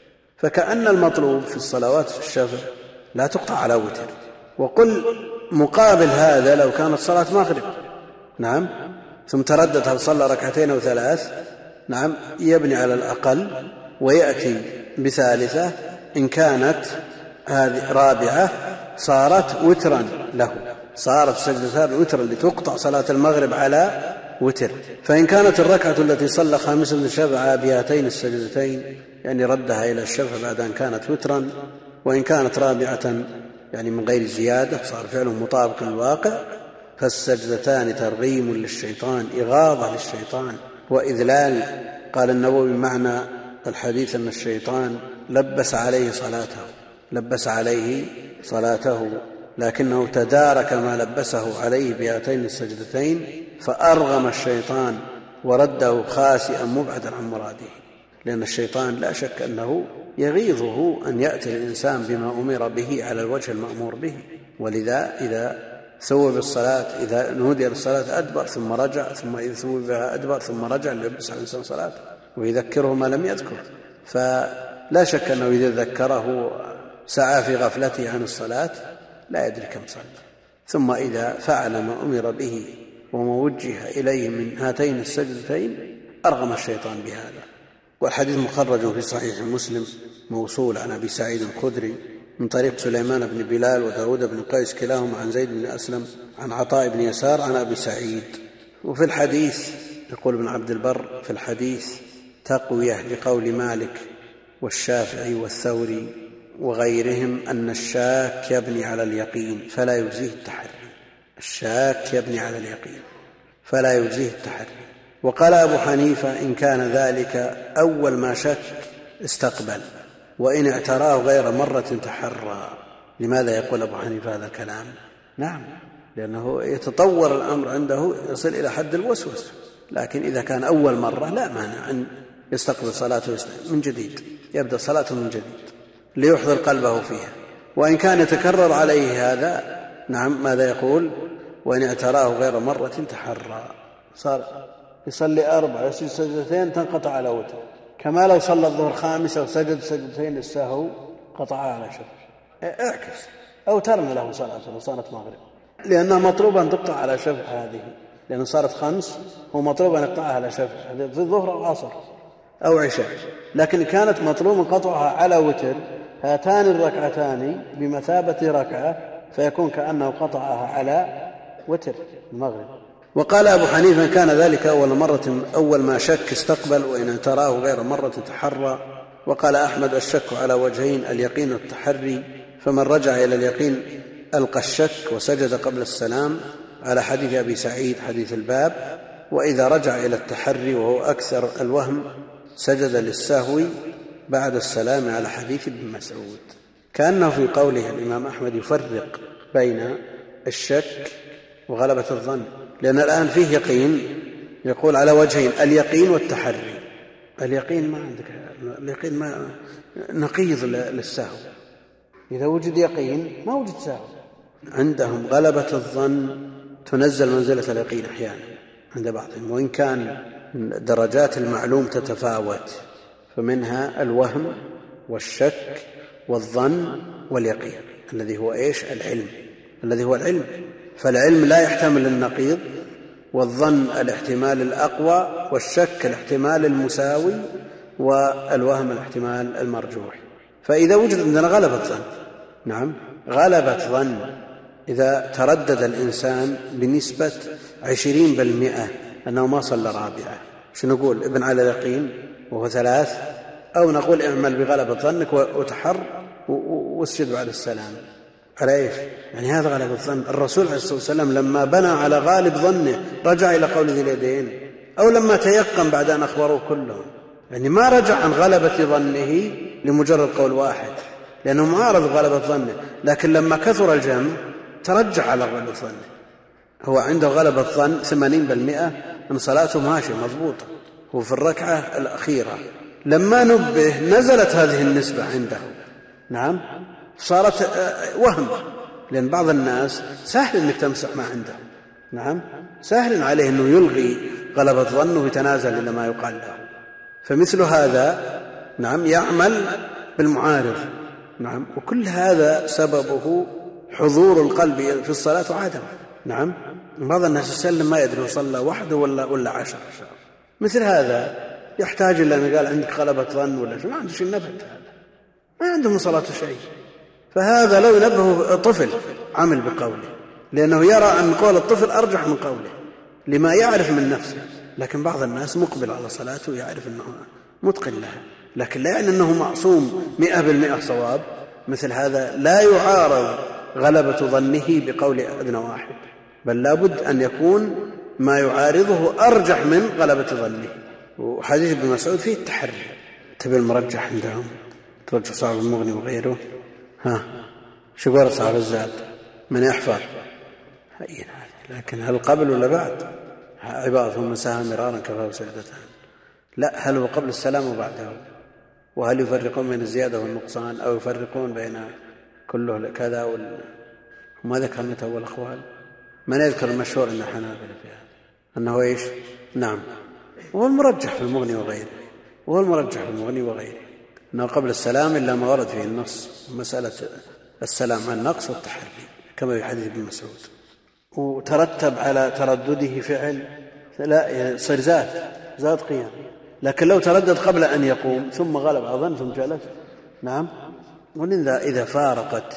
فكأن المطلوب في الصلوات الشفع لا تقطع على وتر. وقل مقابل هذا لو كانت صلاة مغرب نعم ثم تردد هل صلى 2 أو 3 نعم يبني على الأقل ويأتي ب3. إن كانت هذه رابعة صارت وترا له، صارت سجدتان وترا لتقطع صلاة المغرب على وتر. فإن كانت الركعة التي صلى 5 شفعها بهاتين السجدتين يعني ردها إلى الشفع بعد أن كانت وترا، وإن كانت رابعة يعني من غير زيادة صار فعله مطابق للواقع، فالسجدتان ترغيم للشيطان، إغاظة للشيطان وإذلال. قال النووي معنى الحديث أن الشيطان لبس عليه صلاته لكنه تدارك ما لبسه عليه بهاتين السجدتين فأرغم الشيطان ورده خاسئا مبعدا عن مراده. لأن الشيطان لا شك أنه يغيظه أن يأتي الإنسان بما أمر به على الوجه المأمور به، ولذا إذا ثوب الصلاة إذا نودي للصلاة أدبر ثم رجع، ثم إذا ثوب بها أدبر ثم رجع ليلبس على الإنسان صلاته ويذكره ما لم يذكر. فلا شك أنه إذا ذكره سعى في غفلته عن الصلاة لا يدري كم صلى. ثم إذا فعل ما أمر به وما وجه إليه من هاتين السجدتين أرغم الشيطان بهذا. والحديث مخرج في صحيح مسلم موصول عن أبي سعيد الخدري من طريق سليمان بن بلال وداود بن قيس كلاهما عن زيد بن أسلم عن عطاء بن يسار عن أبي سعيد. وفي الحديث يقول ابن عبد البر في الحديث تقوية لقول مالك والشافعي والثوري وغيرهم أن الشاك يبني على اليقين فلا يجزيه التحري. الشاك يبني على اليقين فلا يجزيه التحري. وقال أبو حنيفة إن كان ذلك أول ما شك استقبل، وإن اعتراه غير مرة تحرى. لماذا يقول أبو حنيفة هذا الكلام؟ نعم لأنه يتطور الأمر عنده يصل إلى حد الوسوسة. لكن إذا كان أول مرة لا مانع أن يستقبل صلاته من جديد، يبدأ صلاته من جديد ليحضر قلبه فيها. وإن كان يتكرر عليه هذا نعم ماذا يقول؟ وإن اعتراه غير مرة تحرى، صار يصلي 4 يسجد سجدتين تنقطع على وتر، كما لو صلى الظهر 5 وسجد سجدتين للسهو قطع على شفع، اعكس أو ترمي له صلاته لو صارت مغرب، لأنها مطلوبة أن تقطع على شفع هذه، لأنه صارت 5 هو مطلوب أن يقطعها على شفع في الظهر أو عصر أو عشاء. لكن كانت مطلوب قطعها على وتر، هاتان الركعتان بمثابة ركعة، فيكون كأنه قطعها على وتر المغرب. وقال أبو حنيفة كان ذلك أول ما شك استقبل، وإن تراه غير مرة تحرى. وقال أحمد الشك على وجهين، اليقين والتحري، فمن رجع إلى اليقين ألقى الشك وسجد قبل السلام على حديث أبي سعيد حديث الباب، وإذا رجع إلى التحري وهو أكثر الوهم سجد للسهو بعد السلام على حديث ابن مسعود. كأنه في قوله الإمام أحمد يفرق بين الشك وغلبة الظن، لأن الآن فيه يقين، يقول على وجهين اليقين والتحري. اليقين ما عندك، اليقين ما نقيض للسهو، إذا وجد يقين ما وجد سهو. عندهم غلبة الظن تنزل منزلة اليقين أحيانا عند بعضهم، وإن كان درجات المعلوم تتفاوت، فمنها الوهم والشك والظن واليقين الذي هو إيش؟ العلم. فالعلم لا يحتمل النقيض، والظن الاحتمال الأقوى، والشك الاحتمال المساوي، والوهم الاحتمال المرجوح. فإذا وجد عندنا غلبة ظن، نعم غلبة ظن، إذا تردد الإنسان بنسبة 20% أنه ما صلى رابعة، شو نقول؟ ابن على اليقين وهو 3، أو نقول اعمل بغلبة ظنك وتحر واسجد بعد السلام. على ايش؟ يعني هذا غلبة الظن. الرسول عليه الصلاة والسلام لما بنى على غالب ظنه رجع إلى قول ذي اليدين، أو لما تيقن بعد أن أخبروه كلهم، يعني ما رجع عن غلبة ظنه لمجرد قول واحد، لأنه معارض غلبة ظنه. لكن لما كثر الجمع ترجع على غلبة ظنه، هو عنده غلبة ظن 80% من صلاته ماشية مضبوطة، هو في الركعة الأخيرة لما نبه نزلت هذه النسبة عنده، نعم صارت وهم، لأن بعض الناس سهل أنك تمسح ما عنده، نعم سهل عليه أنه يلغي غلبة ظنه ويتنازل إلى ما يقال له. فمثل هذا نعم يعمل بالمعارض، نعم، وكل هذا سببه حضور القلب في الصلاة وعدم. نعم بعض الناس يسلم ما يدري صلى وحده ولا 10، مثل هذا يحتاج إلى أن قال عندك غلبة ظن ولا شيء، ما عنده شيء نبت، هذا ما عنده من صلاة شيء. فهذا لو ينبه طفل عمل بقوله، لأنه يرى أن قول الطفل أرجح من قوله لما يعرف من نفسه. لكن بعض الناس مقبل على صلاته ويعرف أنه متقن لها، لكن لا يعني أنه معصوم 100% صواب. مثل هذا لا يعارض غلبة ظنه بقول ابن واحد، بل لابد أن يكون ما يعارضه أرجح من غلبة ظنه. وحديث ابن مسعود فيه التحري. تبي المرجح عندهم، ترجح صاحب المغني وغيره. شو قول صاحب الزاد؟ من يحفظ؟ لكن هل قبل ولا بعد؟ عبارة من ساها مرارا كفاه سجدتان. لا، هل هو قبل السلام وبعده؟ وهل يفرقون بين الزيادة والنقصان، أو يفرقون بين كله كذا وما ذكر متى هو الأخوال؟ من يذكر المشهور أن حنابلة فيها أنه إيش؟ نعم، وهو المرجح في المغني وغيره، أنه قبل السلام إلا ما ورد فيه النص، مسألة السلام عن النقص والتحري كما في حديث ابن مسعود. وترتب على تردده فعل، لا يصير زاد قيام. لكن لو تردد قبل أن يقوم ثم غلب أظن ثم جلس، نعم، ولذا إذا فارقت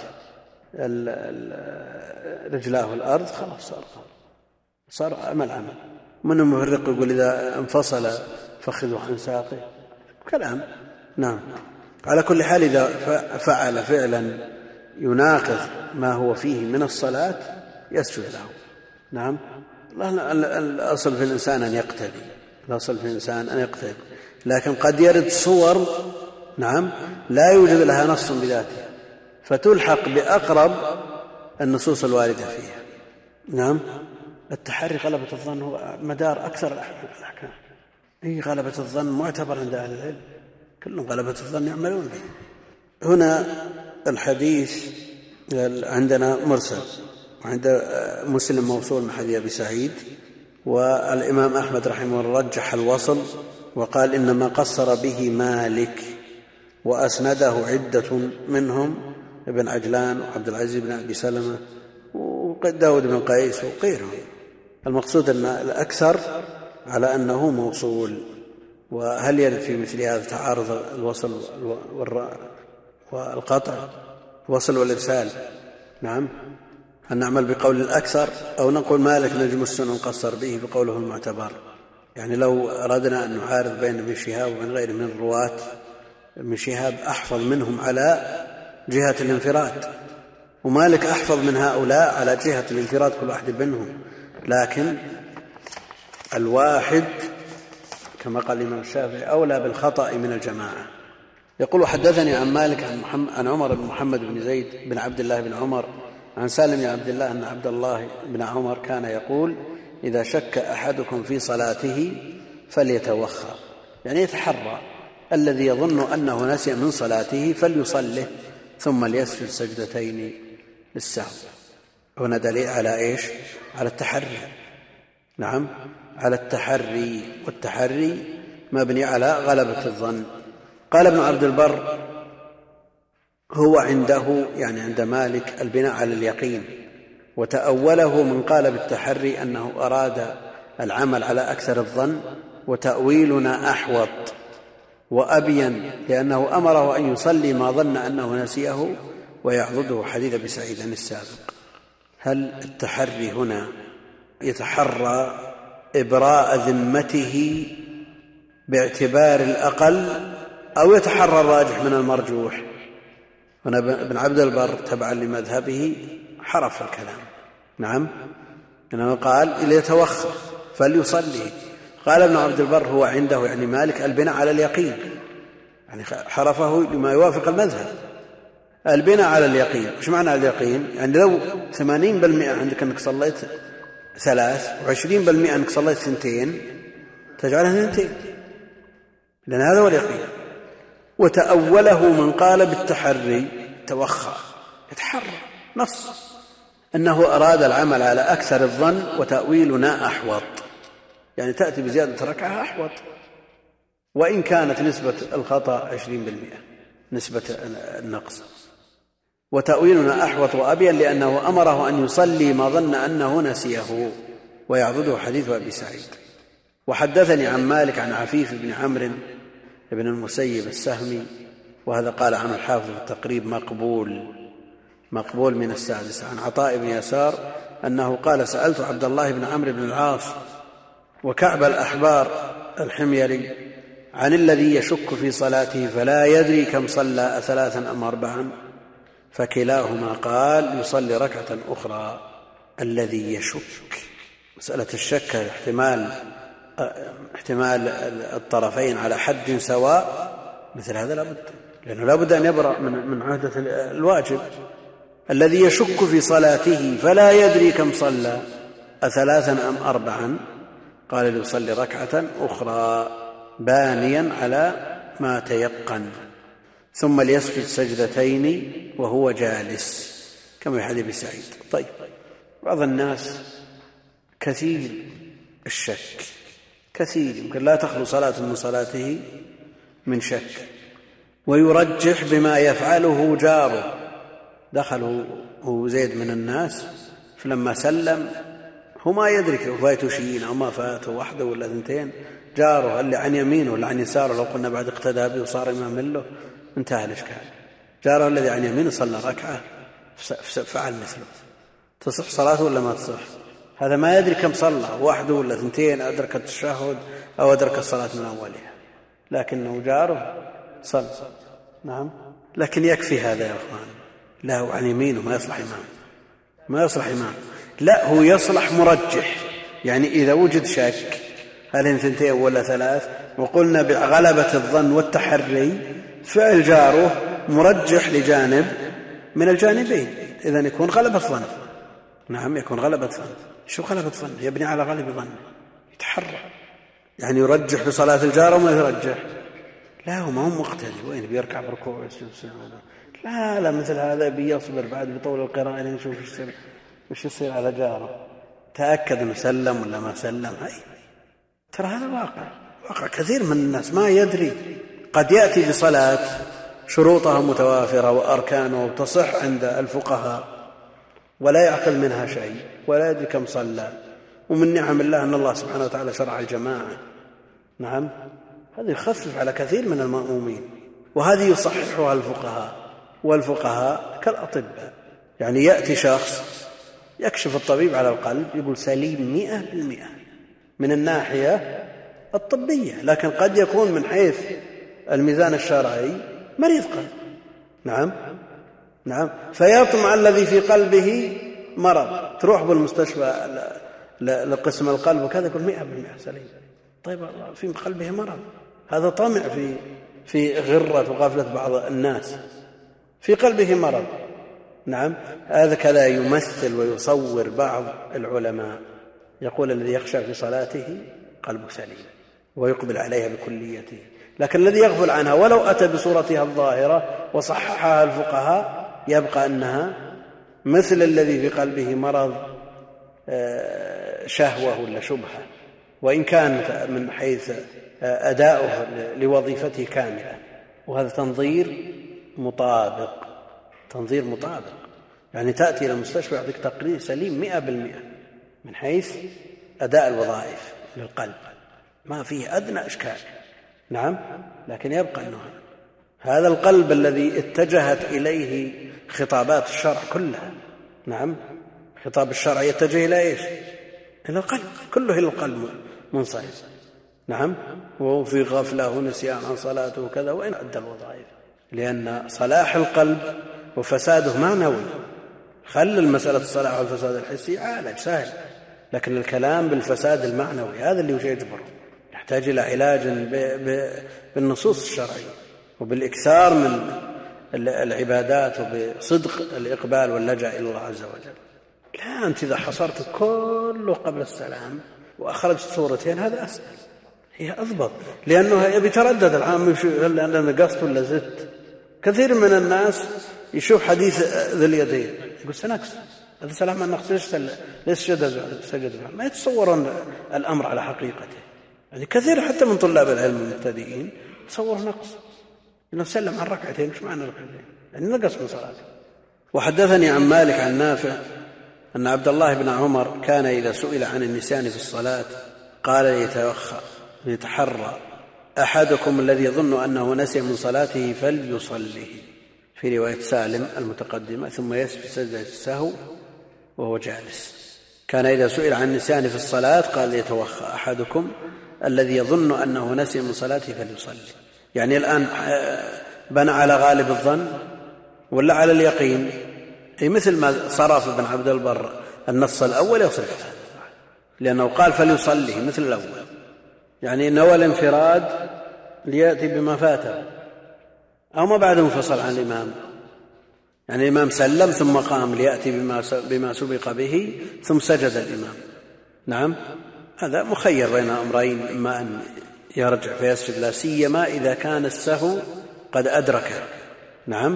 رجلاه الأرض خلاص صار عمل. من المفرق يقول إذا انفصل فخذه عن ساقه كلام. نعم، على كل حال إذا فعل فعلا يناقض ما هو فيه من الصلاة يسجد له. نعم، الأصل في الإنسان أن يقتدي، لكن قد يرد صور نعم لا يوجد لها نص بذاتها، فتلحق بأقرب النصوص الواردة فيها. نعم، التحري غلبة الظن هو مدار أكثر الأحكام. غلبة الظن معتبر عند أهل العلم، كلهم غلبة الظن يعملون به. هنا الحديث عندنا مرسل، وعند مسلم موصول من حديث أبي سعيد، والإمام أحمد رحمه الله رجح الوصل وقال إنما قصر به مالك، وأسنده عدة منهم ابن عجلان وعبد العزيز بن أبي سلمة وداود بن قيس وغيرهم. المقصود أن الأكثر على أنه موصول. وهل يرد في مثل هذا تعارض الوصل والقطع، الوصل والإرسال؟ نعم، هل نعمل بقول الأكثر أو نقول مالك نجم السنة نقصر به بقوله المعتبر؟ يعني لو أردنا أن نعارض بين ابن شهاب وبين غيره من الرواة، ابن شهاب أحفظ منهم على جهة الانفراد، ومالك أحفظ من هؤلاء على جهة الانفراد كل واحد منهم، لكن الواحد كما قال الإمام الشافعي أولى بالخطأ من الجماعة. يقول حدثني عن مالك عن عمر بن محمد بن زيد بن عبد الله بن عمر عن سالم بن عبد الله أن عبد الله بن عمر كان يقول إذا شك أحدكم في صلاته فليتوخى، يعني يتحرى، الذي يظن أنه نسي من صلاته فليصله ثم ليسجد سجدتين للسهو. هنا دليل على إيش؟ على التحري. نعم، على التحري، والتحري مبني على غلبة الظن. قال ابن عبد البر هو عنده، يعني عند مالك، البناء على اليقين، وتأوله من قال بالتحري أنه أراد العمل على أكثر الظن، وتأويلنا أحوط وأبين لأنه أمره أن يصلي ما ظن أنه نسيه ويعضده حديث أبي سعيد السابق. هل التحري هنا يتحرى إبراء ذمته باعتبار الأقل أو يتحرى الراجح من المرجوح؟ هنا ابن عبد البر تبعا لمذهبه حرف الكلام. نعم، إنه قال إذا يتوخى فليصلي. قال ابن عبد البر هو عنده، يعني مالك، البناء على اليقين، يعني حرفه لما يوافق المذهب. البناء على اليقين، ايش معنى اليقين؟ يعني لو 80% عندك أنك صليت 3 و20% أنك صليت 2 تجعلها 2، لأن هذا هو اليقين. وتأوله من قال بالتحري توخى، يتحرى نص أنه أراد العمل على أكثر الظن، وتأويلنا أحوط، يعني تأتي بزيادة ركعة أحوط، وإن كانت نسبة الخطأ 20% نسبة النقص. وتأويلنا أحوط وأبين لأنه أمره أن يصلي ما ظن أنه نسيه ويعضده حديث أبي سعيد. وحدثني عن مالك عن عفيف بن عمرو بن المسيب السهمي، وهذا قال عنه الحافظ في التقريب مقبول من السادس، عن عطاء بن يسار أنه قال سألت عبد الله بن عمرو بن العاص وكعب الأحبار الحميري عن الذي يشك في صلاته فلا يدري كم صلى 3 أم 4، فكلاهما قال يصلي ركعة أخرى. الذي يشك، مسألة الشك احتمال الطرفين على حد سواء، مثل هذا لابد، لأنه لابد أن يبرأ من عهدة الواجب. الذي يشك في صلاته فلا يدري كم صلى 3 أم 4، قال ليصلي ركعة أخرى بانيا على ما تيقن، ثم ليسجد سجدتين وهو جالس، كما في حديث سعيد. طيب، بعض الناس كثير الشك، كثير، يمكن لا تخلو صلاة من صلاته من شك، ويرجح بما يفعله جاره. دخله هو زيد من الناس، فلما سلم هو ما يدرك فاته شيئين أو ما فاته 1 ولا 2، جاره اللي عن يمينه ولا عن يساره، لو قلنا بعد اقتدى به وصار إمام له انتهى الإشكال. جاره الذي عن يمينه صلى ركعة فعل مثله، تصح صلاته ولا ما تصح؟ هذا ما يدري كم صلى، 1 ولا 2، أدرك التشهد أو أدرك الصلاة من أولها، لكنه جاره صلى. نعم، لكن يكفي هذا يا أخوان، لا هو عن يمينه ما يصلح إمام، ما يصلح إمام، لا هو يصلح مرجح. يعني إذا وجد شك هل هن 2 ولا 3، وقلنا بغلبة الظن والتحري، فعل جاره مرجح لجانب من الجانبين، إذن يكون غلبة الظن. نعم يكون غلبة ظن. شو غلبة ظن؟ يبني على غالب ظنه، يتحرى، يعني يرجح في صلاة الجار وما يرجح. لا هو ما هو مقتدي، وين بيركع بركوع ويسجد سجود؟ لا مثل هذا بيصبر بعد بيطول القراءة لين يشوف ايش يصير على جاره، تأكد انه سلم ولا ما سلم. هاي ترى هذا واقع كثير من الناس ما يدري. قد يأتي بصلاة شروطها متوافرة وأركانها وتصح عند الفقهاء ولا يعقل منها شيء ولا يدري كم صلى، ومن نعم الله أن الله سبحانه وتعالى شرع الجماعة. نعم هذا يخفف على كثير من المأمومين، وهذه يصححها الفقهاء، والفقهاء كالأطباء. يعني يأتي شخص يكشف الطبيب على القلب يقول سليم 100% من الناحية الطبية، لكن قد يكون من حيث الميزان الشرعي مريض قلب. نعم فيطمع الذي في قلبه مرض، تروح بالمستشفى لقسم القلب وكذا يقول 100% سليم. طيب في قلبه مرض، هذا طمع في غرة وغفلة بعض الناس، في قلبه مرض. نعم هذا كذا يمثل ويصور بعض العلماء، يقول الذي يخشى في صلاته قلبه سليم ويقبل عليها بكليته، لكن الذي يغفل عنها ولو أتى بصورتها الظاهرة وصححها الفقهاء يبقى أنها مثل الذي في قلبه مرض شهوة ولا شبهة، وإن كانت من حيث أداؤه لوظيفته كاملة. وهذا تنظير مطابق، يعني تأتي إلى المستشفى يعطيك تقرير سليم 100% من حيث أداء الوظائف للقلب، ما فيه أدنى إشكال. نعم لكن يبقى أنه هذا القلب الذي اتجهت إليه خطابات الشرع كلها. نعم خطاب الشرع يتجه إلى إيش؟ إلى القلب، كله إلى القلب منصرف. نعم وهو في غفلة ونسيان عن صلاته وكذا، وإن أدى الوظائف، لأن صلاح القلب وفساده معنوي. خل المسألة الصلاح والفساد الحسي عالج سهل، لكن الكلام بالفساد المعنوي هذا اللي يجبره، يحتاج إلى علاج بالنصوص الشرعية وبالإكثار من العبادات وبصدق الإقبال واللجأ إلى الله عز وجل. لا أنت إذا حصرت كله قبل السلام وأخرجت صورتين هذا أسهل، هي أضبط، لأنه يتردد العام هل أنا نقصت ولا زدت. كثير من الناس يشوف حديث ذي اليدين يقول سنقص، هذا سلام ما نقص، ليش سجد، ما يتصورون الأمر على حقيقته. يعني كثير حتى من طلاب العلم المبتدئين تصور نقص، إنه سلم عن ركعتين، مش معنى ركعتين يعني نقص من صلاته. وحدثني عن مالك عن نافع أن عبد الله بن عمر كان إذا سئل عن النسيان في الصلاة قال يتحرى أحدكم الذي يظن أنه نسي من صلاته فليصلي، في رواية سالم المتقدمة، ثم يسجد سجدة السهو وهو جالس. كان إذا سئل عن النسيان في الصلاة قال يتوخى أحدكم الذي يظن أنه نسي من صلاته فليصلي. يعني الآن بنى على غالب الظن ولا على اليقين؟ أي مثل ما صرف ابن عبد البر النص الأول يصرف، لأنه قال فليصلي مثل الأول، يعني نوى الانفراد ليأتي بما فاته أو ما بعد انفصل عن الإمام، يعني الإمام سلم ثم قام ليأتي بما سبق به ثم سجد الإمام. نعم هذا مخير بين أمرين، إما أن يرجع فيسجد لا سيما إذا كان السهو قد أدركه، نعم،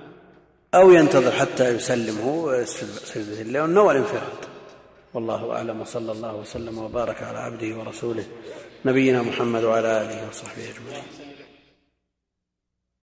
أو ينتظر حتى يسلمه ويسجد سجدة الله نوى الانفراد. والله أعلم، وصلى الله وسلم وبارك على عبده ورسوله نبينا محمد وعلى آله وصحبه أجمعين.